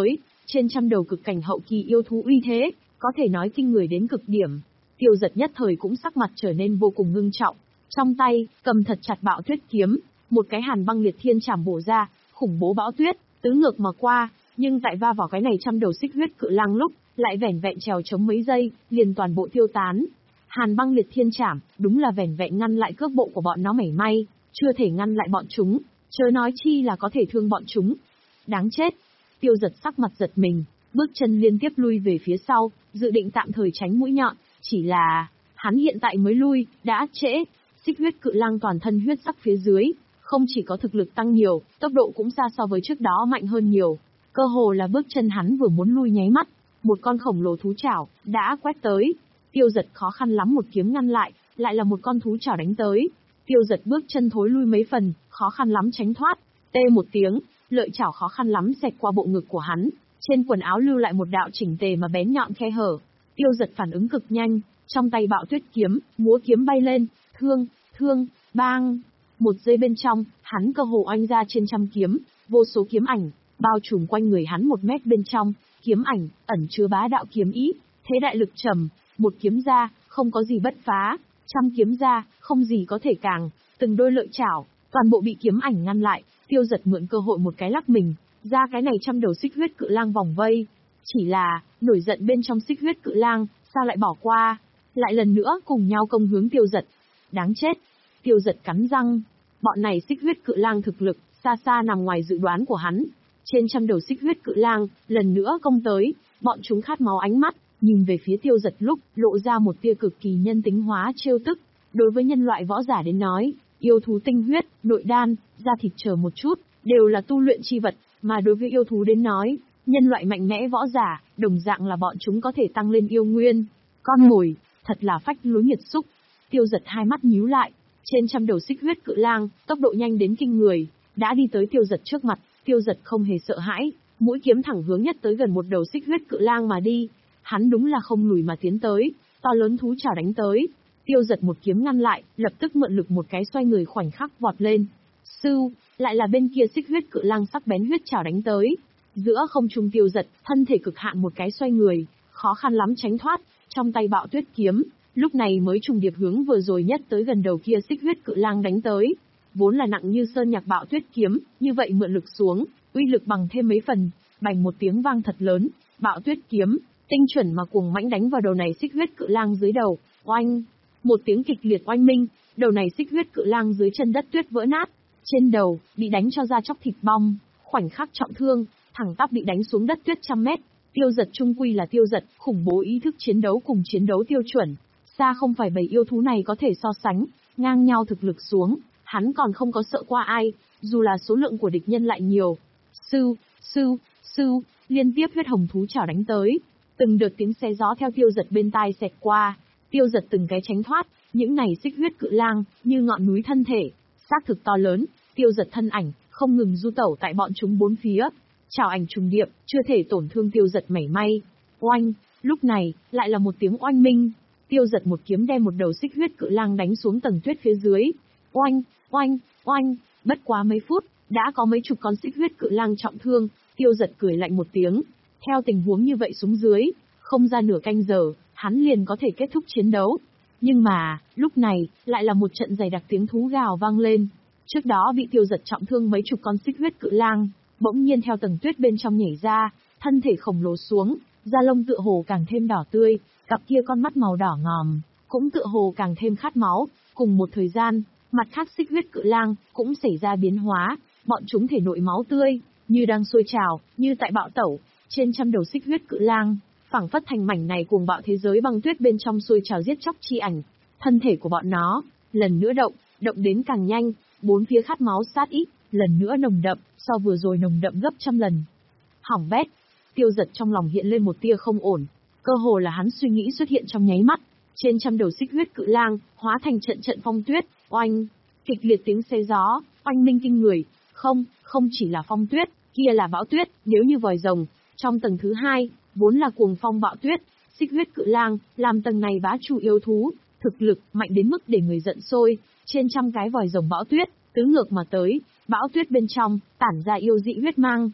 trên trăm đầu cực cảnh hậu kỳ yêu thú uy thế, có thể nói kinh người đến cực điểm. Tiêu Giật nhất thời cũng sắc mặt trở nên vô cùng ngưng trọng, trong tay cầm thật chặt Bạo Tuyết kiếm, một cái Hàn Băng Liệt Thiên Trảm bổ ra, khủng bố bão tuyết tứ ngược mà qua, nhưng tại va vào cái này trăm đầu xích huyết cự lang lúc, lại vẻn vẹn trèo chống mấy giây, liền toàn bộ tiêu tán. Hàn Băng Liệt Thiên Trảm, đúng là vẻn vẹn ngăn lại cước bộ của bọn nó mảy may, chưa thể ngăn lại bọn chúng, chớ nói chi là có thể thương bọn chúng. Đáng chết! Tiêu Giật sắc mặt giật mình, bước chân liên tiếp lui về phía sau, dự định tạm thời tránh mũi nhọn, chỉ là hắn hiện tại mới lui, đã trễ. Xích huyết cự lang toàn thân huyết sắc phía dưới, không chỉ có thực lực tăng nhiều, tốc độ cũng xa so với trước đó mạnh hơn nhiều. Cơ hồ là bước chân hắn vừa muốn lui nháy mắt, một con khổng lồ thú chảo đã quét tới. Tiêu Giật khó khăn lắm một kiếm ngăn lại, lại là một con thú chảo đánh tới. Tiêu Giật bước chân thối lui mấy phần, khó khăn lắm tránh thoát. Tê một tiếng, lợi chảo khó khăn lắm xẹt qua bộ ngực của hắn, trên quần áo lưu lại một đạo chỉnh tề mà bén nhọn khe hở. Tiêu Giật phản ứng cực nhanh, trong tay Bạo Tuyết kiếm, múa kiếm bay lên, thương, thương, bang. Một giây bên trong, hắn cơ hồ oanh ra trên trăm kiếm, vô số kiếm ảnh bao trùm quanh người hắn một mét bên trong, kiếm ảnh ẩn chứa bá đạo kiếm ý, thế đại lực trầm, một kiếm ra, không có gì bất phá, trăm kiếm ra, không gì có thể càng, từng đôi lợi chảo, toàn bộ bị kiếm ảnh ngăn lại. Tiêu Giật mượn cơ hội một cái lắc mình, ra cái này trăm đầu xích huyết cự lang vòng vây. Chỉ là, nổi giận bên trong xích huyết cự lang, sao lại bỏ qua, lại lần nữa cùng nhau công hướng Tiêu Giật. Đáng chết! Tiêu Giật cắn răng, bọn này xích huyết cự lang thực lực, xa xa nằm ngoài dự đoán của hắn. Trên trăm đầu xích huyết cự lang, lần nữa công tới, bọn chúng khát máu ánh mắt, nhìn về phía Tiêu Giật lúc, lộ ra một tia cực kỳ nhân tính hóa trêu tức. Đối với nhân loại võ giả đến nói, yêu thú tinh huyết, nội đan, da thịt chờ một chút, đều là tu luyện chi vật, mà đối với yêu thú đến nói, nhân loại mạnh mẽ võ giả, đồng dạng là bọn chúng có thể tăng lên yêu nguyên. Con mồi, thật là phách lối nghiệt xúc. Tiêu Giật hai mắt nhíu lại, trên trăm đầu xích huyết cự lang, tốc độ nhanh đến kinh người, đã đi tới Tiêu Giật trước mặt. Tiêu Giật không hề sợ hãi, mũi kiếm thẳng hướng nhất tới gần một đầu xích huyết cự lang mà đi. Hắn đúng là không lùi mà tiến tới, to lớn thú chảo đánh tới. Tiêu Giật một kiếm ngăn lại, lập tức mượn lực một cái xoay người khoảnh khắc vọt lên. Sưu, lại là bên kia xích huyết cự lang sắc bén huyết chảo đánh tới. Giữa không trung Tiêu Giật, thân thể cực hạn một cái xoay người, khó khăn lắm tránh thoát, trong tay Bạo Tuyết kiếm, lúc này mới trùng điệp hướng vừa rồi nhất tới gần đầu kia xích huyết cự lang đánh tới. Vốn là nặng như sơn nhạc Bạo Tuyết kiếm, như vậy mượn lực xuống, uy lực bằng thêm mấy phần, bành một tiếng vang thật lớn, Bạo Tuyết kiếm, tinh chuẩn mà cuồng mãnh đánh vào đầu này xích huyết cự lang dưới đầu, oanh, một tiếng kịch liệt oanh minh, đầu này xích huyết cự lang dưới chân đất tuyết vỡ nát, trên đầu, bị đánh cho da chóc thịt bong, khoảnh khắc trọng thương, thẳng tắp bị đánh xuống đất tuyết trăm mét. Tiêu Giật trung quy là Tiêu Giật, khủng bố ý thức chiến đấu cùng chiến đấu tiêu chuẩn, xa không phải bầy yêu thú này có thể so sánh, ngang nhau thực lực xuống, hắn còn không có sợ qua ai, dù là số lượng của địch nhân lại nhiều. Sưu, sưu, sưu, liên tiếp huyết hồng thú chảo đánh tới, từng đợt tiếng xé gió theo Tiêu Giật bên tai xẹt qua, Tiêu Giật từng cái tránh thoát, những này xích huyết cự lang, như ngọn núi thân thể, xác thực to lớn, Tiêu Giật thân ảnh, không ngừng du tẩu tại bọn chúng bốn phía. Chảo ảnh trùng điệp, chưa thể tổn thương Tiêu Giật mảy may. Oanh, lúc này, lại là một tiếng oanh minh. Tiêu Giật một kiếm đem một đầu xích huyết cự lang đánh xuống tầng tuyết phía dưới. Oanh, oanh, oanh, bất quá mấy phút, đã có mấy chục con xích huyết cự lang trọng thương. Tiêu Giật cười lạnh một tiếng. Theo tình huống như vậy xuống dưới, không ra nửa canh giờ, hắn liền có thể kết thúc chiến đấu. Nhưng mà, lúc này, lại là một trận dày đặc tiếng thú gào vang lên. Trước đó bị Tiêu Giật trọng thương mấy chục con xích huyết cự lang, bỗng nhiên theo tầng tuyết bên trong nhảy ra, thân thể khổng lồ xuống, da lông tựa hồ càng thêm đỏ tươi, cặp kia con mắt màu đỏ ngòm, cũng tựa hồ càng thêm khát máu. Cùng một thời gian, mặt khác xích huyết cự lang cũng xảy ra biến hóa, bọn chúng thể nội máu tươi, như đang sôi trào, như tại bạo tẩu, trên trăm đầu xích huyết cự lang, phảng phất thành mảnh này cuồng bạo thế giới băng tuyết bên trong sôi trào giết chóc chi ảnh. Thân thể của bọn nó, lần nữa động, động đến càng nhanh, bốn phía khát máu sát ý, lần nữa nồng đậm, so vừa rồi nồng đậm gấp trăm lần. Hỏng bét, Tiêu Giật trong lòng hiện lên một tia không ổn, cơ hồ là hắn suy nghĩ xuất hiện trong nháy mắt, trên trăm đầu xích huyết cự lang, hóa thành trận trận phong tuyết, oanh, kịch liệt tiếng xé gió, oanh minh kinh người, không, không chỉ là phong tuyết, kia là bão tuyết, nếu như vòi rồng, trong tầng thứ hai, vốn là cuồng phong bão tuyết, xích huyết cự lang, làm tầng này bá chủ yêu thú, thực lực mạnh đến mức để người giận sôi, trên trăm cái vòi rồng bão tuyết, tứ ngược mà tới, bão tuyết bên trong, tản ra yêu dị huyết mang.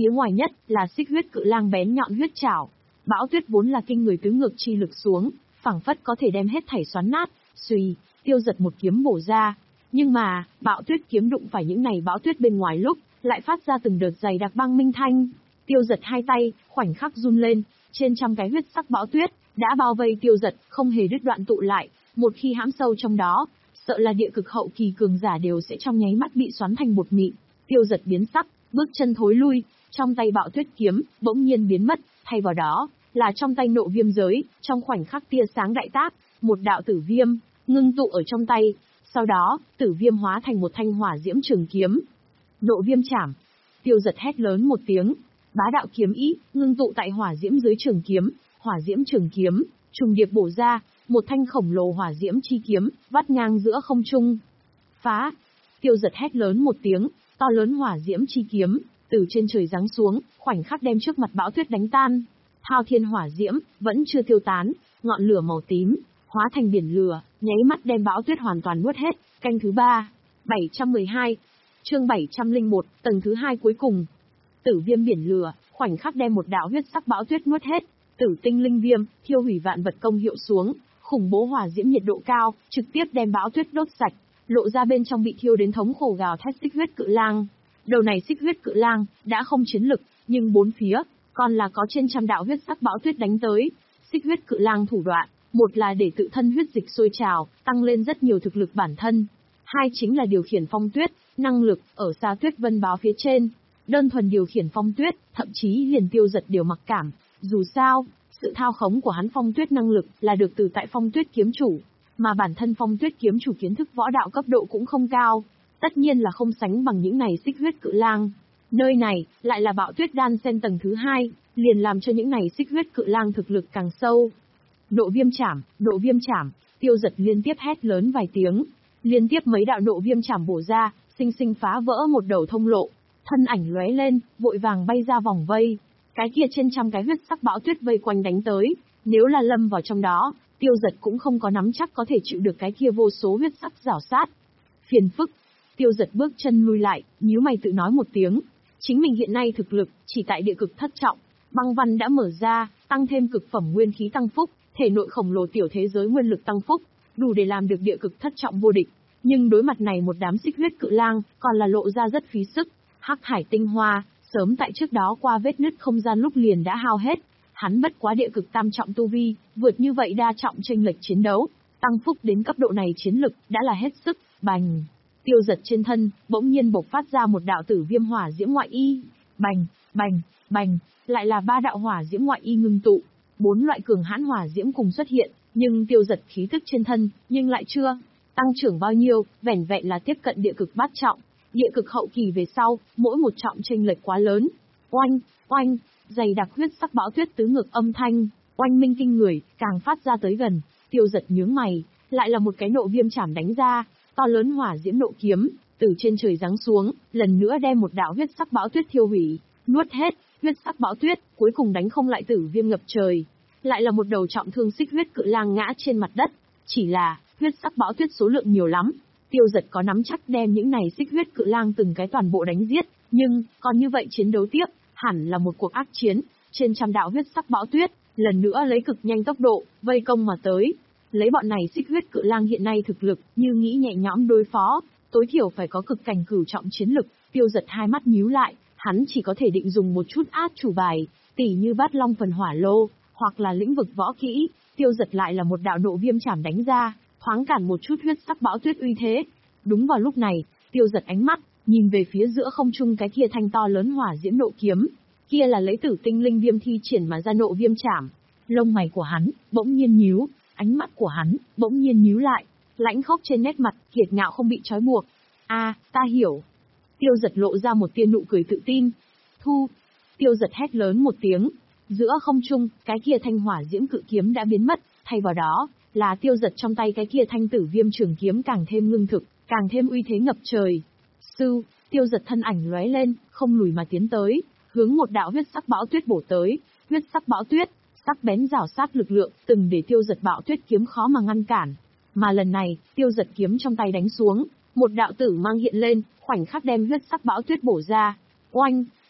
Phía ngoài nhất là xích huyết cự lang bén nhọn huyết trảo. Bão tuyết vốn là kinh người tứ ngược chi lực xuống, phảng phất có thể đem hết thảy xoắn nát. Xuy, Tiêu Giật một kiếm bổ ra. Nhưng mà, bão tuyết kiếm đụng phải những này bão tuyết bên ngoài lúc, lại phát ra từng đợt dày đặc băng minh thanh. Tiêu Giật hai tay, khoảnh khắc run lên, trên trăm cái huyết sắc bão tuyết đã bao vây Tiêu Giật, không hề đứt đoạn tụ lại, một khi hãm sâu trong đó, sợ là địa cực hậu kỳ cường giả đều sẽ trong nháy mắt bị xoắn thành bột mịn. Tiêu Giật biến sắc, bước chân thối lui, trong tay bạo tuyết kiếm bỗng nhiên biến mất, thay vào đó là trong tay nộ viêm giới, trong khoảnh khắc tia sáng đại tác, một đạo tử viêm ngưng tụ ở trong tay, sau đó, tử viêm hóa thành một thanh hỏa diễm trường kiếm. Nộ viêm chảm. Tiêu Giật hét lớn một tiếng, bá đạo kiếm ý ngưng tụ tại hỏa diễm dưới trường kiếm, hỏa diễm trường kiếm trùng điệp bổ ra, một thanh khổng lồ hỏa diễm chi kiếm vắt ngang giữa không trung. Phá! Tiêu Giật hét lớn một tiếng, to lớn hỏa diễm chi kiếm từ trên trời giáng xuống, khoảnh khắc đem trước mặt bão tuyết đánh tan. Thao thiên hỏa diễm vẫn chưa tiêu tán, ngọn lửa màu tím hóa thành biển lửa, nháy mắt đem bão tuyết hoàn toàn nuốt hết. Canh thứ ba, bảy trăm mười hai, chương bảy trăm lẻ một, tầng thứ hai cuối cùng. Tử viêm biển lửa, khoảnh khắc đem một đạo huyết sắc bão tuyết nuốt hết. Tử tinh linh viêm, thiêu hủy vạn vật công hiệu xuống, khủng bố hỏa diễm nhiệt độ cao, trực tiếp đem bão tuyết đốt sạch, lộ ra bên trong bị thiêu đến thống khổ gào thét xích huyết cự lang. Đầu này xích huyết cự lang đã không chiến lực, nhưng bốn phía còn là có trên trăm đạo huyết sắc bão tuyết đánh tới. Xích huyết cự lang thủ đoạn, một là để tự thân huyết dịch sôi trào, tăng lên rất nhiều thực lực bản thân. Hai chính là điều khiển phong tuyết, năng lực ở xa tuyết vân báo phía trên. Đơn thuần điều khiển phong tuyết, thậm chí liền Tiêu Giật đều mặc cảm. Dù sao, sự thao khống của hắn phong tuyết năng lực là được từ tại phong tuyết kiếm chủ, mà bản thân phong tuyết kiếm chủ kiến thức võ đạo cấp độ cũng không cao, tất nhiên là không sánh bằng những này xích huyết cự lang. Nơi này lại là bạo tuyết đan sen tầng thứ hai, liền làm cho những này xích huyết cự lang thực lực càng sâu. Nộ viêm chảm, nộ viêm chảm, Tiêu Giật liên tiếp hét lớn vài tiếng, liên tiếp mấy đạo nộ viêm chảm bổ ra, sinh sinh phá vỡ một đầu thông lộ, thân ảnh lóe lên, vội vàng bay ra vòng vây. Cái kia trên trăm cái huyết sắc bão tuyết vây quanh đánh tới, nếu là lâm vào trong đó, Tiêu Giật cũng không có nắm chắc có thể chịu được cái kia vô số huyết sắc rảo sát. Phiền phức. Tiêu Giật bước chân lui lại, nhíu mày tự nói một tiếng. Chính mình hiện nay thực lực, chỉ tại địa cực thất trọng, băng văn đã mở ra, tăng thêm cực phẩm nguyên khí tăng phúc, thể nội khổng lồ tiểu thế giới nguyên lực tăng phúc, đủ để làm được địa cực thất trọng vô địch. Nhưng đối mặt này một đám xích huyết cự lang, còn là lộ ra rất phí sức. Hắc hải tinh hoa, sớm tại trước đó qua vết nứt không gian lúc liền đã hao hết. Hắn bất quá địa cực tam trọng tu vi, vượt như vậy đa trọng chênh lệch chiến đấu, tăng phúc đến cấp độ này chiến lực đã là hết sức. Bành! Tiêu Giật trên thân bỗng nhiên bộc phát ra một đạo tử viêm hỏa diễm ngoại y. Bành, bành, bành, lại là ba đạo hỏa diễm ngoại y ngưng tụ, bốn loại cường hãn hỏa diễm cùng xuất hiện, nhưng Tiêu Giật khí tức trên thân nhưng lại chưa tăng trưởng bao nhiêu, vẻn vẹn là tiếp cận địa cực bát trọng. Địa cực hậu kỳ về sau, mỗi một trọng chênh lệch quá lớn. Oanh, oanh, dày đặc huyết sắc bão tuyết tứ ngược âm thanh, oanh minh kinh người, càng phát ra tới gần. Tiêu Giật nhướng mày, lại là một cái nộ viêm chảm đánh ra, to lớn hỏa diễm nộ kiếm từ trên trời giáng xuống, lần nữa đem một đạo huyết sắc bão tuyết thiêu hủy, nuốt hết. Huyết sắc bão tuyết cuối cùng đánh không lại tử viêm ngập trời, lại là một đầu trọng thương xích huyết cự lang ngã trên mặt đất. Chỉ là huyết sắc bão tuyết số lượng nhiều lắm, Tiêu Giật có nắm chắc đem những này xích huyết cự lang từng cái toàn bộ đánh giết, nhưng còn như vậy chiến đấu tiếp, hẳn là một cuộc ác chiến. Trên trăm đạo huyết sắc bão tuyết lần nữa lấy cực nhanh tốc độ vây công mà tới. Lấy bọn này xích huyết cự lang hiện nay thực lực, như nghĩ nhẹ nhõm đối phó, tối thiểu phải có cực cảnh cửu trọng chiến lực. Tiêu Giật hai mắt nhíu lại, hắn chỉ có thể định dùng một chút át chủ bài, tỉ như bát long phần hỏa lô, hoặc là lĩnh vực võ kỹ. Tiêu Giật lại là một đạo nộ viêm chảm đánh ra, thoáng cản một chút huyết sắc bão tuyết uy thế. Đúng vào lúc này, Tiêu Giật ánh mắt nhìn về phía giữa không trung cái kia thanh to lớn hỏa diễm nộ kiếm, kia là lấy tử tinh linh viêm thi triển mà ra nộ viêm chảm. Lông mày của hắn bỗng nhiên nhíu, ánh mắt của hắn bỗng nhiên nhíu lại, lãnh khốc trên nét mặt kiệt ngạo không bị trói buộc. A, à, ta hiểu. Tiêu Giật lộ ra một tia nụ cười tự tin. Thu. Tiêu Giật hét lớn một tiếng, giữa không trung, cái kia thanh hỏa diễm cự kiếm đã biến mất, thay vào đó là Tiêu Giật trong tay cái kia thanh tử viêm trường kiếm càng thêm ngưng thực, càng thêm uy thế ngập trời. Sư, Tiêu Giật thân ảnh lóe lên, không lùi mà tiến tới, hướng một đạo huyết sắc bão tuyết bổ tới. Huyết sắc bão tuyết, sắc bén rảo sát lực lượng, từng để Tiêu Giật bão tuyết kiếm khó mà ngăn cản. Mà lần này, Tiêu Giật kiếm trong tay đánh xuống, một đạo tử mang hiện lên, khoảnh khắc đem huyết sắc bão tuyết bổ ra. Oanh,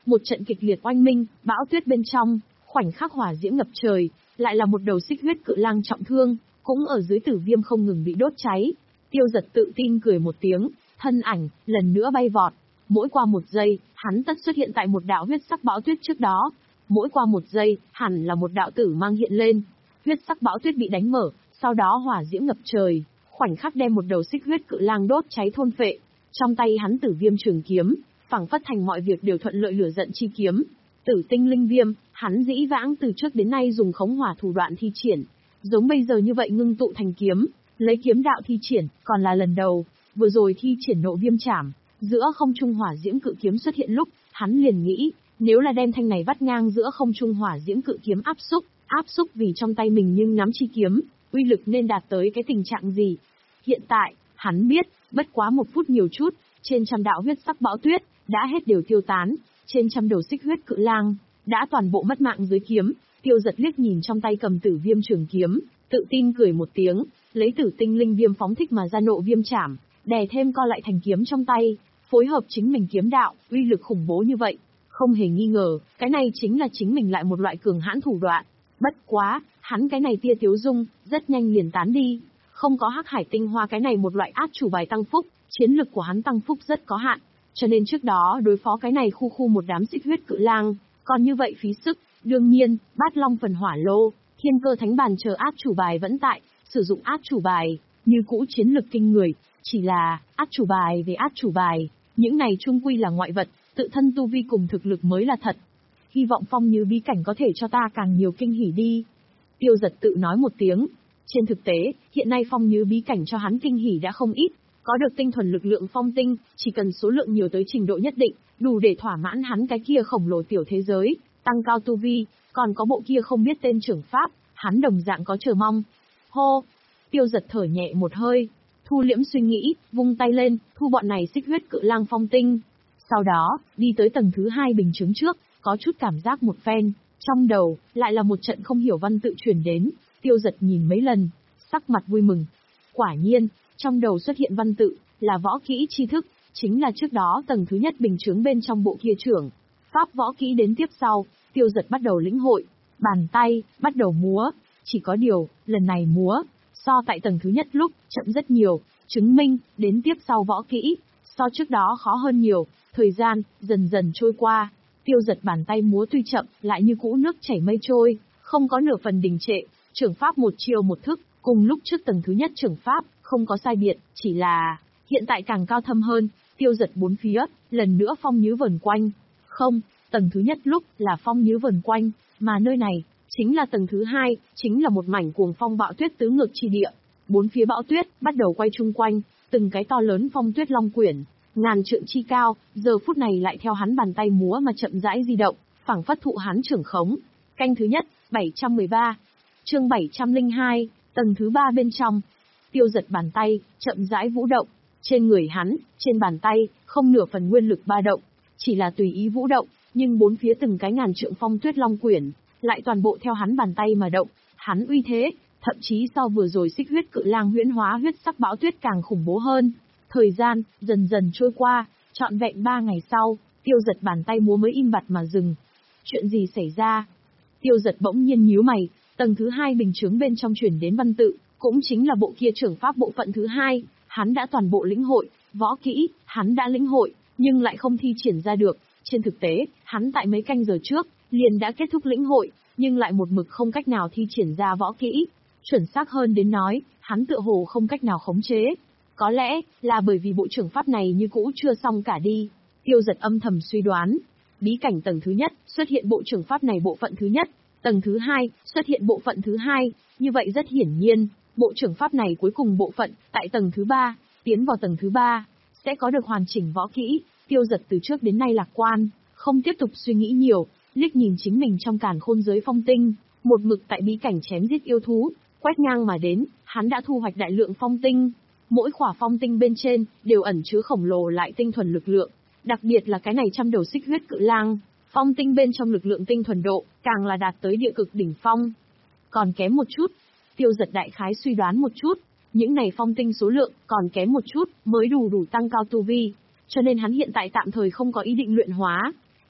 một trận kịch liệt oanh minh, bão tuyết bên trong, khoảnh khắc hỏa diễm ngập trời, lại là một đầu xích huyết cự lang trọng thương, cũng ở dưới tử viêm không ngừng bị đốt cháy. Tiêu Giật tự tin cười một tiếng, thân ảnh lần nữa bay vọt. Mỗi qua một giây, hắn tất xuất hiện tại một đạo huyết sắc bão tuyết trước đó. Mỗi qua một giây, hẳn là một đạo tử mang hiện lên. Huyết sắc bão tuyết bị đánh mở, sau đó hỏa diễm ngập trời, khoảnh khắc đem một đầu xích huyết cự lang đốt cháy thôn phệ. Trong tay hắn tử viêm trường kiếm, phảng phất thành mọi việc đều thuận lợi lửa giận chi kiếm. Tử tinh linh viêm, hắn dĩ vãng từ trước đến nay dùng khống hỏa thủ đoạn thi triển, giống bây giờ như vậy ngưng tụ thành kiếm, lấy kiếm đạo thi triển, còn là lần đầu. Vừa rồi thi triển nộ viêm chảm, giữa không trung hỏa diễm cự kiếm xuất hiện lúc, hắn liền nghĩ, nếu là đem thanh này vắt ngang giữa không trung hỏa diễm cự kiếm áp xúc, áp xúc vì trong tay mình nhưng nắm chi kiếm, uy lực nên đạt tới cái tình trạng gì. Hiện tại, hắn biết, bất quá một phút nhiều chút, trên trăm đạo huyết sắc bão tuyết, đã hết đều tiêu tán, trên trăm đầu xích huyết cự lang, đã toàn bộ mất mạng dưới kiếm. Tiêu Giật liếc nhìn trong tay cầm tử viêm trường kiếm, tự tin cười một tiếng, lấy tử tinh linh viêm phóng thích mà ra nộ viêm chảm, đè thêm co lại thành kiếm trong tay, phối hợp chính mình kiếm đạo, uy lực khủng bố như vậy. Không hề nghi ngờ, cái này chính là chính mình lại một loại cường hãn thủ đoạn. Bất quá, hắn cái này tia tiếu dung, rất nhanh liền tán đi. Không có hắc hải tinh hoa cái này một loại át chủ bài tăng phúc, chiến lực của hắn tăng phúc rất có hạn. Cho nên trước đó đối phó cái này khu khu một đám xích huyết cự lang, còn như vậy phí sức. Đương nhiên, bát long phần hỏa lô, thiên cơ thánh bàn chờ át chủ bài vẫn tại, sử dụng át chủ bài, như cũ chiến lực kinh người. Chỉ là, át chủ bài về át chủ bài, những này chung quy là ngoại vật, tự thân tu vi cùng thực lực mới là thật. Hy vọng phong như bí cảnh có thể cho ta càng nhiều kinh hỉ đi. Tiêu Giật tự nói một tiếng. Trên thực tế, hiện nay phong như bí cảnh cho hắn kinh hỉ đã không ít. Có được tinh thuần lực lượng phong tinh, chỉ cần số lượng nhiều tới trình độ nhất định, đủ để thỏa mãn hắn cái kia khổng lồ tiểu thế giới, tăng cao tu vi, còn có bộ kia không biết tên trưởng pháp, hắn đồng dạng có chờ mong. Hô! Tiêu Giật thở nhẹ một hơi, thu liễm suy nghĩ, vung tay lên, thu bọn này xích huyết cự lang phong tinh. Sau đó, đi tới tầng thứ hai bình chứng trước, có chút cảm giác một phen, trong đầu, lại là một trận không hiểu văn tự truyền đến. Tiêu Giật nhìn mấy lần, sắc mặt vui mừng. Quả nhiên, trong đầu xuất hiện văn tự, là võ kỹ tri thức, chính là trước đó tầng thứ nhất bình chứng bên trong bộ kia trưởng. Pháp võ kỹ đến tiếp sau, Tiêu Giật bắt đầu lĩnh hội, bàn tay, bắt đầu múa. Chỉ có điều, lần này múa, so tại tầng thứ nhất lúc, chậm rất nhiều, chứng minh, đến tiếp sau võ kỹ, so trước đó khó hơn nhiều. Thời gian, dần dần trôi qua, Tiêu Giật bàn tay múa tuy chậm, lại như cũ nước chảy mây trôi, không có nửa phần đình trệ, trưởng pháp một chiều một thức, cùng lúc trước tầng thứ nhất trưởng pháp, không có sai biệt, chỉ là, hiện tại càng cao thâm hơn. Tiêu Giật bốn phía, lần nữa phong nhứ vờn quanh. Không, tầng thứ nhất lúc là phong nhứ vờn quanh, mà nơi này, chính là tầng thứ hai, chính là một mảnh cuồng phong bão tuyết tứ ngược chi địa. Bốn phía bão tuyết, bắt đầu quay chung quanh, từng cái to lớn phong tuyết long quyển, ngàn trượng chi cao, giờ phút này lại theo hắn bàn tay múa mà chậm rãi di động, phảng phất thụ hắn trưởng khống. Canh thứ nhất, bảy trăm mười ba. Chương bảy trăm lẻ hai, tầng thứ ba bên trong. Tiêu Giật bàn tay, chậm rãi vũ động. Trên người hắn, trên bàn tay, không nửa phần nguyên lực ba động, chỉ là tùy ý vũ động, nhưng bốn phía từng cái ngàn trượng phong tuyết long quyển, lại toàn bộ theo hắn bàn tay mà động. Hắn uy thế, thậm chí so vừa rồi xích huyết cự lang huyễn hóa huyết sắc bão tuyết càng khủng bố hơn. Thời gian, dần dần trôi qua, trọn vẹn ba ngày sau, Tiêu Giật bàn tay múa mới im bặt mà dừng. Chuyện gì xảy ra? Tiêu Giật bỗng nhiên nhíu mày, tầng thứ hai bình chứng bên trong truyền đến văn tự, cũng chính là bộ kia trưởng pháp bộ phận thứ hai, hắn đã toàn bộ lĩnh hội, võ kỹ, hắn đã lĩnh hội, nhưng lại không thi triển ra được. Trên thực tế, hắn tại mấy canh giờ trước, liền đã kết thúc lĩnh hội, nhưng lại một mực không cách nào thi triển ra võ kỹ. Chuẩn xác hơn đến nói, hắn tựa hồ không cách nào khống chế. Có lẽ, là bởi vì bộ trưởng pháp này như cũ chưa xong cả đi. Tiêu Giật âm thầm suy đoán. Bí cảnh tầng thứ nhất, xuất hiện bộ trưởng pháp này bộ phận thứ nhất. Tầng thứ hai, xuất hiện bộ phận thứ hai. Như vậy rất hiển nhiên, bộ trưởng pháp này cuối cùng bộ phận, tại tầng thứ ba, tiến vào tầng thứ ba, sẽ có được hoàn chỉnh võ kỹ. Tiêu Giật từ trước đến nay lạc quan, không tiếp tục suy nghĩ nhiều, liếc nhìn chính mình trong càn khôn giới phong tinh, một mực tại bí cảnh chém giết yêu thú, quét ngang mà đến, hắn đã thu hoạch đại lượng phong tinh. Mỗi khỏa phong tinh bên trên, đều ẩn chứa khổng lồ lại tinh thuần lực lượng, đặc biệt là cái này trăm đầu xích huyết cự lang, phong tinh bên trong lực lượng tinh thuần độ, càng là đạt tới địa cực đỉnh phong. Còn kém một chút, Tiêu Giật đại khái suy đoán một chút, những này phong tinh số lượng, còn kém một chút, mới đủ đủ tăng cao tu vi, cho nên hắn hiện tại tạm thời không có ý định luyện hóa.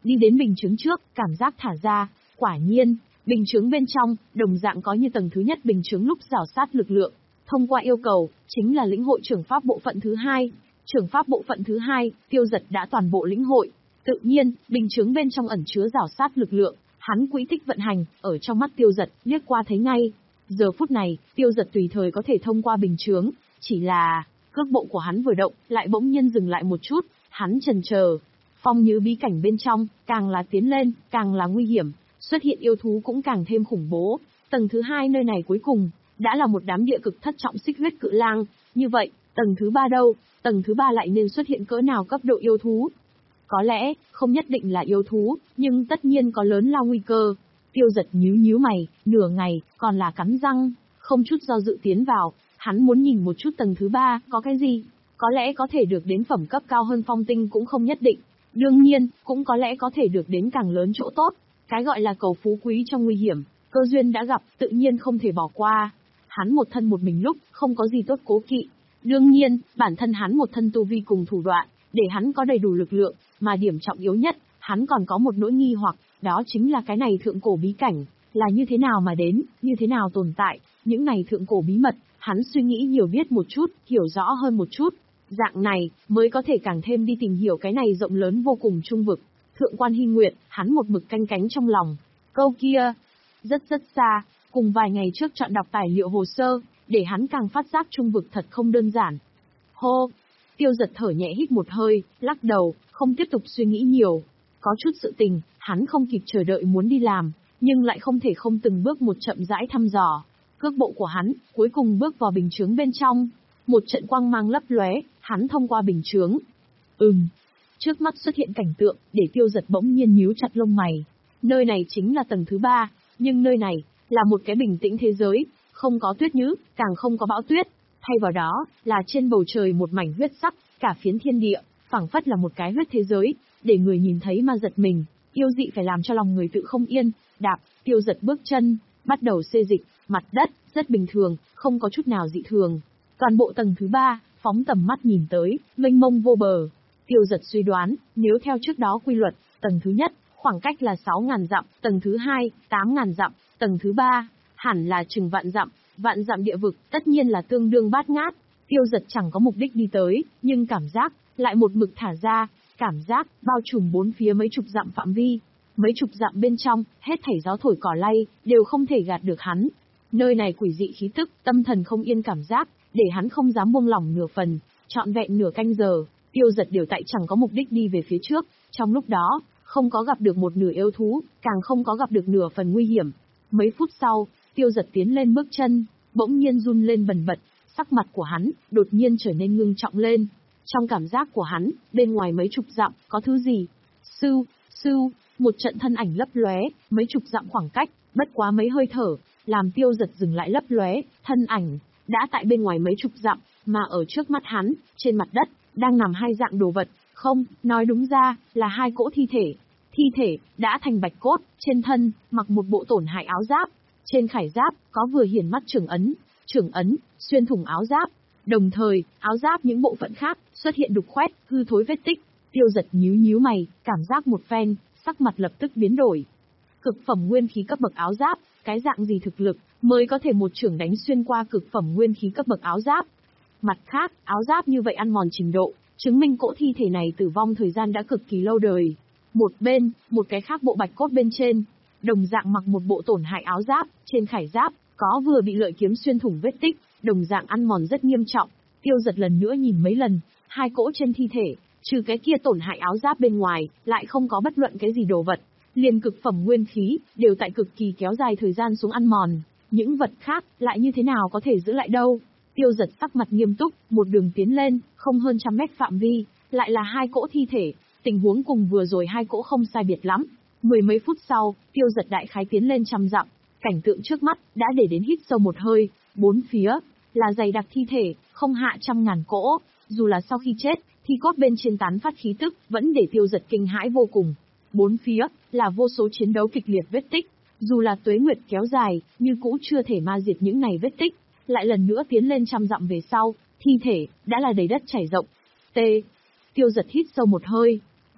đi đến bình chướng trước, cảm giác thả ra, quả nhiên, bình chướng bên trong, đồng dạng có như tầng thứ nhất bình chướng lúc rảo sát lực lượng. Thông qua yêu cầu, chính là lĩnh hội trưởng pháp bộ phận thứ hai. Trưởng pháp bộ phận thứ hai, Tiêu Dật đã toàn bộ lĩnh hội. Tự nhiên, bình chướng bên trong ẩn chứa rảo sát lực lượng, hắn quỹ tích vận hành, ở trong mắt Tiêu Dật, liếc qua thấy ngay. Giờ phút này, Tiêu Dật tùy thời có thể thông qua bình chướng, chỉ là, cước bộ của hắn vừa động, lại bỗng nhiên dừng lại một chút, hắn chần chờ. Phong Nhứ bí cảnh bên trong, càng là tiến lên, càng là nguy hiểm, xuất hiện yêu thú cũng càng thêm khủng bố. Tầng thứ hai nơi này cuối cùng, đã là một đám địa cực thất trọng xích huyết cự lang, như vậy, tầng thứ ba đâu, tầng thứ ba lại nên xuất hiện cỡ nào cấp độ yêu thú? Có lẽ, không nhất định là yêu thú, nhưng tất nhiên có lớn lao nguy cơ. Tiêu Dật nhíu nhíu mày, nửa ngày, còn là cắn răng, không chút do dự tiến vào, hắn muốn nhìn một chút tầng thứ ba, có cái gì? Có lẽ có thể được đến phẩm cấp cao hơn phong tinh cũng không nhất định. Đương nhiên, cũng có lẽ có thể được đến càng lớn chỗ tốt. Cái gọi là cầu phú quý trong nguy hiểm, cơ duyên đã gặp, tự nhiên không thể bỏ qua. Hắn một thân một mình lúc, không có gì tốt cố kỵ. Đương nhiên, bản thân hắn một thân tu vi cùng thủ đoạn, để hắn có đầy đủ lực lượng, mà điểm trọng yếu nhất, hắn còn có một nỗi nghi hoặc, đó chính là cái này thượng cổ bí cảnh, là như thế nào mà đến, như thế nào tồn tại, những này thượng cổ bí mật, hắn suy nghĩ nhiều biết một chút, hiểu rõ hơn một chút. Dạng này, mới có thể càng thêm đi tìm hiểu cái này rộng lớn vô cùng trung vực. Thượng quan Hy Nguyệt, hắn một mực canh cánh trong lòng. Câu kia, rất rất xa, cùng vài ngày trước chọn đọc tài liệu hồ sơ, để hắn càng phát giác trung vực thật không đơn giản. Hô! Tiêu Dật thở nhẹ hít một hơi, lắc đầu, không tiếp tục suy nghĩ nhiều. Có chút sự tình, hắn không kịp chờ đợi muốn đi làm, nhưng lại không thể không từng bước một chậm rãi thăm dò. Cước bộ của hắn, cuối cùng bước vào bình chướng bên trong. Một trận quang mang lấp lóe, hắn thông qua bình chướng. Ừm. Trước mắt xuất hiện cảnh tượng, để Tiêu Dật bỗng nhiên nhíu chặt lông mày. Nơi này chính là tầng thứ ba, nhưng nơi này, là một cái bình tĩnh thế giới, không có tuyết nhữ, càng không có bão tuyết. Thay vào đó, là trên bầu trời một mảnh huyết sắc, cả phiến thiên địa, phảng phất là một cái huyết thế giới, để người nhìn thấy mà giật mình, yêu dị phải làm cho lòng người tự không yên. Đạp, Tiêu Dật bước chân, bắt đầu xê dịch, mặt đất, rất bình thường, không có chút nào dị thường. Toàn bộ tầng thứ ba, phóng tầm mắt nhìn tới, mênh mông vô bờ. Tiêu Dật suy đoán, nếu theo trước đó quy luật, tầng thứ nhất, khoảng cách là sáu ngàn dặm, tầng thứ hai, tám ngàn dặm, tầng thứ ba, hẳn là chừng vạn dặm, vạn dặm địa vực, tất nhiên là tương đương bát ngát. Tiêu Dật chẳng có mục đích đi tới, nhưng cảm giác, lại một mực thả ra, cảm giác, bao trùm bốn phía mấy chục dặm phạm vi. Mấy chục dặm bên trong, hết thảy gió thổi cỏ lay, đều không thể gạt được hắn. Nơi này quỷ dị khí tức, tâm thần không yên cảm giác, để hắn không dám buông lỏng nửa phần, trọn vẹn nửa canh giờ, Tiêu Dật đều tại chẳng có mục đích đi về phía trước, trong lúc đó, không có gặp được một nửa yêu thú, càng không có gặp được nửa phần nguy hiểm. Mấy phút sau, Tiêu Dật tiến lên bước chân, bỗng nhiên run lên bần bật, sắc mặt của hắn, đột nhiên trở nên ngưng trọng lên. Trong cảm giác của hắn, bên ngoài mấy chục dặm, có thứ gì? Sưu, sưu, một trận thân ảnh lấp lóe, mấy chục dặm khoảng cách, bất quá mấy hơi thở, làm Tiêu Dật dừng lại lấp lóe, thân ảnh, đã tại bên ngoài mấy chục dặm, mà ở trước mắt hắn, trên mặt đất, đang nằm hai dạng đồ vật, không, nói đúng ra, là hai cỗ thi thể. Thi thể, đã thành bạch cốt, trên thân, mặc một bộ tổn hại áo giáp. Trên khải giáp, có vừa hiển mắt trưởng ấn, trưởng ấn, xuyên thủng áo giáp. Đồng thời, áo giáp những bộ phận khác, xuất hiện đục khoét, hư thối vết tích. Tiêu Dật nhíu nhíu mày, cảm giác một phen, sắc mặt lập tức biến đổi. Cực phẩm nguyên khí cấp bậc áo giáp, cái dạng gì thực lực, mới có thể một chưởng đánh xuyên qua cực phẩm nguyên khí cấp bậc áo giáp. Mặt khác, áo giáp như vậy ăn mòn trình độ, chứng minh cỗ thi thể này tử vong thời gian đã cực kỳ lâu đời. Một bên, một cái khác bộ bạch cốt bên trên, đồng dạng mặc một bộ tổn hại áo giáp, trên khải giáp, có vừa bị lợi kiếm xuyên thủng vết tích, đồng dạng ăn mòn rất nghiêm trọng. Tiêu Dật lần nữa nhìn mấy lần, hai cỗ trên thi thể, trừ cái kia tổn hại áo giáp bên ngoài, lại không có bất luận cái gì đồ vật. Liền cực phẩm nguyên khí, đều tại cực kỳ kéo dài thời gian xuống ăn mòn. Những vật khác, lại như thế nào có thể giữ lại đâu? Tiêu Dật sắc mặt nghiêm túc, một đường tiến lên, không hơn trăm mét phạm vi, lại là hai cỗ thi thể, tình huống cùng vừa rồi hai cỗ không sai biệt lắm. Mười mấy phút sau, Tiêu Dật đại khái tiến lên trăm dặm, cảnh tượng trước mắt, đã để đến hít sâu một hơi, bốn phía, là dày đặc thi thể, không hạ trăm ngàn cỗ, dù là sau khi chết, thi cốt bên trên tán phát khí tức, vẫn để Tiêu Dật kinh hãi vô cùng. Bốn phía, là vô số chiến đấu kịch liệt vết tích, dù là tuế nguyệt kéo dài, như cũ chưa thể ma diệt những này vết tích. Lại lần nữa tiến lên trăm dặm về sau, thi thể, đã là đầy đất chảy rộng. T. Tiêu Dật hít sâu một hơi.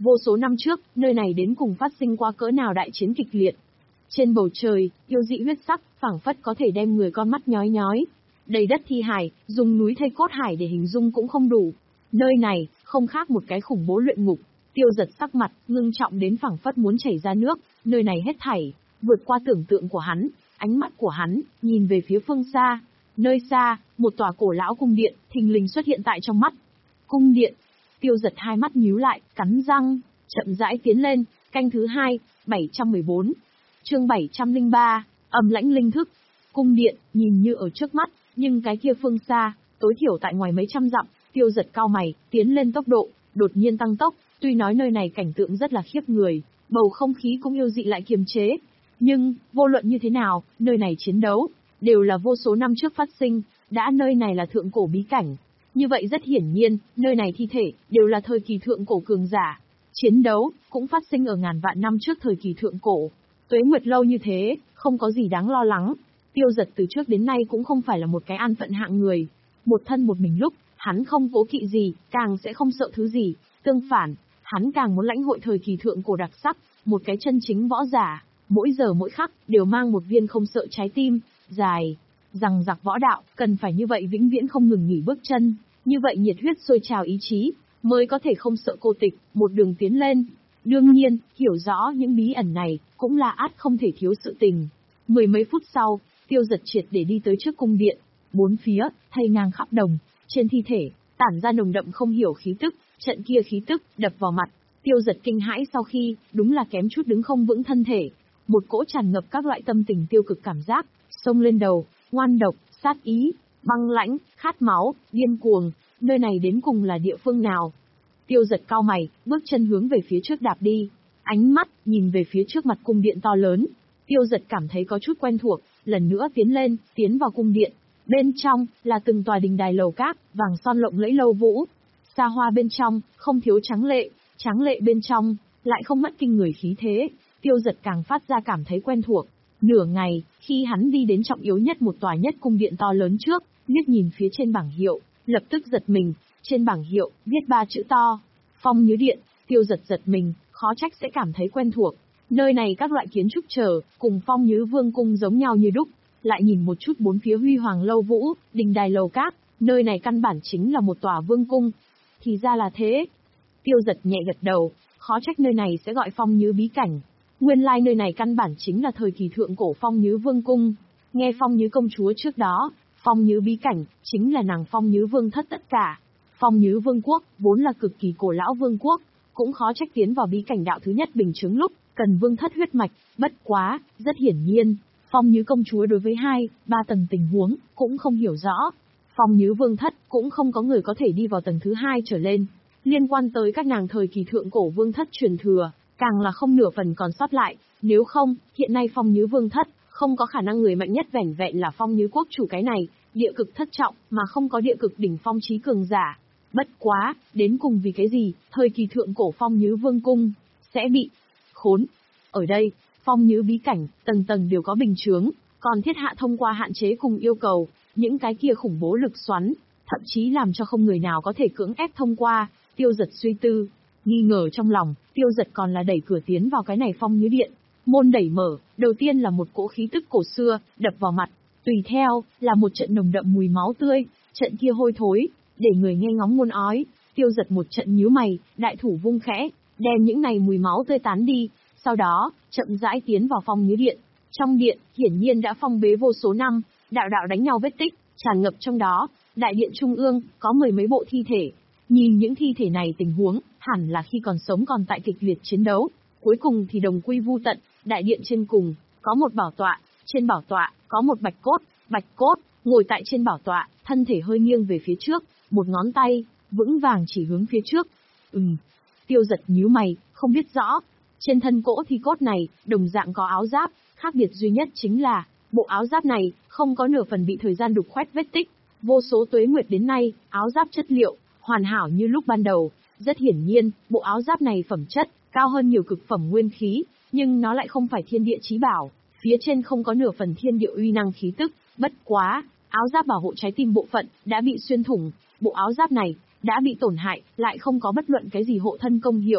Vô số năm trước, nơi này đến cùng phát sinh qua cỡ nào đại chiến kịch liệt. Trên bầu trời, yêu dị huyết sắc, phảng phất có thể đem người con mắt nhói nhói. Đầy đất thi hài, dùng núi thây cốt hải để hình dung cũng không đủ. Nơi này, không khác một cái khủng bố luyện ngục. Tiêu Giật sắc mặt, ngưng trọng đến phảng phất muốn chảy ra nước, nơi này hết thảy, vượt qua tưởng tượng của hắn, ánh mắt của hắn, nhìn về phía phương xa. Nơi xa, một tòa cổ lão cung điện, thình lình xuất hiện tại trong mắt. Cung điện. Tiêu Giật hai mắt nhíu lại, cắn răng, chậm rãi tiến lên, canh thứ hai, bảy trăm mười bốn. Chương bảy trăm lẻ ba, Âm lãnh linh thức. Cung điện, nhìn như ở trước mắt, nhưng cái kia phương xa, tối thiểu tại ngoài mấy trăm dặm. Tiêu Giật cao mày, tiến lên tốc độ, đột nhiên tăng tốc, tuy nói nơi này cảnh tượng rất là khiếp người, bầu không khí cũng yêu dị lại kiềm chế. Nhưng, vô luận như thế nào, nơi này chiến đấu, đều là vô số năm trước phát sinh, đã nơi này là thượng cổ bí cảnh. Như vậy rất hiển nhiên, nơi này thi thể, đều là thời kỳ thượng cổ cường giả. Chiến đấu, cũng phát sinh ở ngàn vạn năm trước thời kỳ thượng cổ. Tuế nguyệt lâu như thế, không có gì đáng lo lắng. Tiêu Giật từ trước đến nay cũng không phải là một cái an phận hạng người. Một thân một mình lúc, hắn không cố kỵ gì, càng sẽ không sợ thứ gì. Tương phản, hắn càng muốn lãnh hội thời kỳ thượng cổ đặc sắc, một cái chân chính võ giả. Mỗi giờ mỗi khắc, đều mang một viên không sợ trái tim, dài. Rằng giặc võ đạo, cần phải như vậy vĩnh viễn không ngừng nghỉ bước chân. Như vậy nhiệt huyết sôi trào ý chí, mới có thể không sợ cô tịch, một đường tiến lên. Đương nhiên, hiểu rõ những bí ẩn này, cũng là át không thể thiếu sự tình. Mười mấy phút sau, Tiêu Giật triệt để đi tới trước cung điện. Bốn phía, thây ngang khắp đồng, trên thi thể, tản ra nồng đậm không hiểu khí tức, trận kia khí tức, đập vào mặt. Tiêu Giật kinh hãi sau khi, đúng là kém chút đứng không vững thân thể. Một cỗ tràn ngập các loại tâm tình tiêu cực cảm giác, xông lên đầu, ngoan độc, sát ý, băng lãnh, khát máu, điên cuồng, nơi này đến cùng là địa phương nào? Tiêu Giật cau mày, bước chân hướng về phía trước đạp đi, ánh mắt nhìn về phía trước mặt cung điện to lớn. Tiêu Giật cảm thấy có chút quen thuộc, lần nữa tiến lên, tiến vào cung điện. Bên trong là từng tòa đình đài lầu cát, vàng son lộng lẫy lâu vũ. Xa hoa bên trong, không thiếu tráng lệ, tráng lệ bên trong lại không mất kinh người khí thế. Tiêu Giật càng phát ra cảm thấy quen thuộc. Nửa ngày, khi hắn đi đến trọng yếu nhất một tòa nhất cung điện to lớn trước, liếc nhìn phía trên bảng hiệu, lập tức giật mình. Trên bảng hiệu, viết ba chữ to, Phong Nhứ Điện. Tiêu Giật giật mình, khó trách sẽ cảm thấy quen thuộc. Nơi này các loại kiến trúc trở, cùng Phong Nhứ Vương cung giống nhau như đúc. Lại nhìn một chút bốn phía huy hoàng lâu vũ, đình đài lầu cát, nơi này căn bản chính là một tòa vương cung. Thì ra là thế. Tiêu Giật nhẹ gật đầu, khó trách nơi này sẽ gọi Phong Nhứ bí cảnh. Nguyên lai like nơi này căn bản chính là thời kỳ thượng cổ Phong Nhứ Vương cung. Nghe Phong Nhứ công chúa trước đó, Phong Nhứ bí cảnh chính là nàng Phong Nhứ Vương thất tất cả. Phong Nhứ Vương quốc vốn là cực kỳ cổ lão vương quốc, cũng khó trách tiến vào bí cảnh đạo thứ nhất bình chứng lúc cần vương thất huyết mạch. Bất quá, rất hiển nhiên, Phong Nhứ công chúa đối với hai, ba tầng tình huống cũng không hiểu rõ. Phong Nhứ Vương thất cũng không có người có thể đi vào tầng thứ hai trở lên. Liên quan tới các nàng thời kỳ thượng cổ vương thất truyền thừa, càng là không nửa phần còn sót lại. Nếu không, hiện nay Phong Nhứ Vương thất không có khả năng người mạnh nhất vẻn vẹn là Phong Nhứ quốc chủ cái này, địa cực thất trọng mà không có địa cực đỉnh phong chí cường giả. Bất quá, đến cùng vì cái gì, thời kỳ thượng cổ Phong Nhứ Vương cung sẽ bị khốn. Ở đây, Phong Nhứ bí cảnh, tầng tầng đều có bình chướng, còn thiết hạ thông qua hạn chế cùng yêu cầu, những cái kia khủng bố lực xoắn, thậm chí làm cho không người nào có thể cưỡng ép thông qua. Tiêu Giật suy tư, nghi ngờ trong lòng, Tiêu Giật còn là đẩy cửa tiến vào cái này Phong Nhứ điện. Môn đẩy mở, đầu tiên là một cỗ khí tức cổ xưa, đập vào mặt, tùy theo, là một trận nồng đậm mùi máu tươi, trận kia hôi thối, để người nghe ngóng muốn ói. Tiêu Giật một trận nhíu mày, đại thủ vung khẽ, đem những này mùi máu tươi tán đi, sau đó, chậm rãi tiến vào Phong Nhứ điện. Trong điện, hiển nhiên đã phong bế vô số năm, đạo đạo đánh nhau vết tích, tràn ngập trong đó. Đại điện trung ương, có mười mấy bộ thi thể. Nhìn những thi thể này tình huống, hẳn là khi còn sống còn tại kịch liệt chiến đấu, cuối cùng thì đồng quy vu tận. Đại điện trên cùng, có một bảo tọa, trên bảo tọa, có một bạch cốt, bạch cốt, ngồi tại trên bảo tọa, thân thể hơi nghiêng về phía trước, một ngón tay, vững vàng chỉ hướng phía trước. Ừm, Tiêu Giật nhíu mày, không biết rõ. Trên thân cỗ thi cốt này, đồng dạng có áo giáp, khác biệt duy nhất chính là, bộ áo giáp này, không có nửa phần bị thời gian đục khoét vết tích. Vô số tuế nguyệt đến nay, áo giáp chất liệu, hoàn hảo như lúc ban đầu. Rất hiển nhiên, bộ áo giáp này phẩm chất, cao hơn nhiều cực phẩm nguyên khí, nhưng nó lại không phải thiên địa chí bảo, phía trên không có nửa phần thiên địa uy năng khí tức. Bất quá, áo giáp bảo hộ trái tim bộ phận, đã bị xuyên thủng, bộ áo giáp này, đã bị tổn hại, lại không có bất luận cái gì hộ thân công hiệu.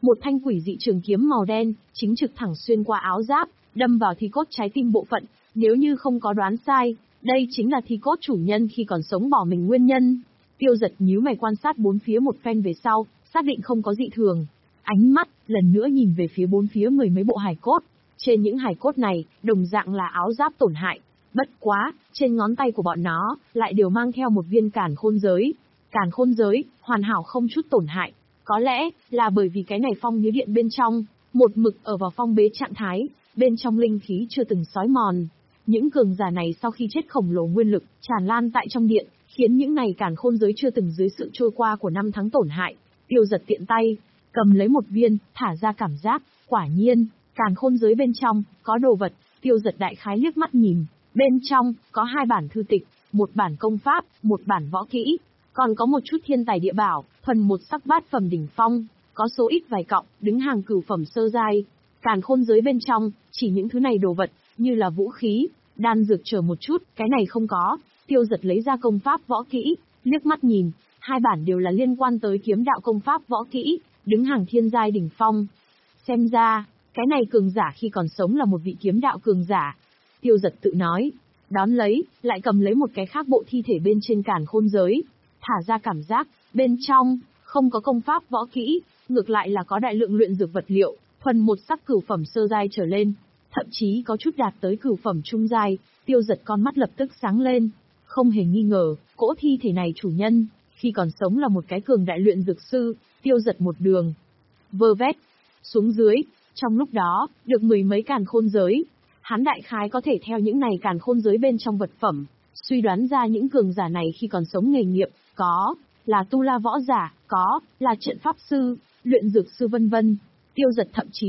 Một thanh quỷ dị trường kiếm màu đen, chính trực thẳng xuyên qua áo giáp, đâm vào thi cốt trái tim bộ phận. Nếu như không có đoán sai, đây chính là thi cốt chủ nhân khi còn sống bỏ mình nguyên nhân. Tiêu Giật nhíu mày quan sát bốn phía một phen về sau, xác định không có dị thường. Ánh mắt, lần nữa nhìn về phía bốn phía mười mấy bộ hài cốt. Trên những hài cốt này, đồng dạng là áo giáp tổn hại. Bất quá, trên ngón tay của bọn nó, lại đều mang theo một viên càn khôn giới. Càn khôn giới, hoàn hảo không chút tổn hại. Có lẽ, là bởi vì cái này phong như điện bên trong, một mực ở vào phong bế trạng thái, bên trong linh khí chưa từng xói mòn. Những cường giả này sau khi chết khổng lồ nguyên lực, tràn lan tại trong điện, khiến những này càn khôn giới chưa từng dưới sự trôi qua của năm tháng tổn hại. Tiêu Giật tiện tay, cầm lấy một viên, thả ra cảm giác, quả nhiên, càn khôn giới bên trong, có đồ vật. Tiêu Giật đại khái liếc mắt nhìn, bên trong, có hai bản thư tịch, một bản công pháp, một bản võ kỹ, còn có một chút thiên tài địa bảo, thuần một sắc bát phẩm đỉnh phong, có số ít vài cọng, đứng hàng cửu phẩm sơ giai. Càn khôn giới bên trong, chỉ những thứ này đồ vật, như là vũ khí, đan dược chờ một chút, cái này không có. Tiêu Giật lấy ra công pháp võ kỹ, liếc mắt nhìn, hai bản đều là liên quan tới kiếm đạo công pháp võ kỹ, đứng hàng thiên giai đỉnh phong. Xem ra, cái này cường giả khi còn sống là một vị kiếm đạo cường giả. Tiêu Giật tự nói, đón lấy, lại cầm lấy một cái khác bộ thi thể bên trên càn khôn giới, thả ra cảm giác, bên trong, không có công pháp võ kỹ, ngược lại là có đại lượng luyện dược vật liệu, thuần một sắc cửu phẩm sơ giai trở lên, thậm chí có chút đạt tới cửu phẩm trung giai. Tiêu Giật con mắt lập tức sáng lên, không hề nghi ngờ, cỗ thi thể này chủ nhân, khi còn sống là một cái cường đại luyện dược sư. Tiêu Giật một đường vơ vét xuống dưới, trong lúc đó, được mười mấy càn khôn giới. Hắn đại khái có thể theo những này càn khôn giới bên trong vật phẩm, suy đoán ra những cường giả này khi còn sống nghề nghiệp, có là tu la võ giả, có là trận pháp sư, luyện dược sư vân vân. Tiêu Giật thậm chí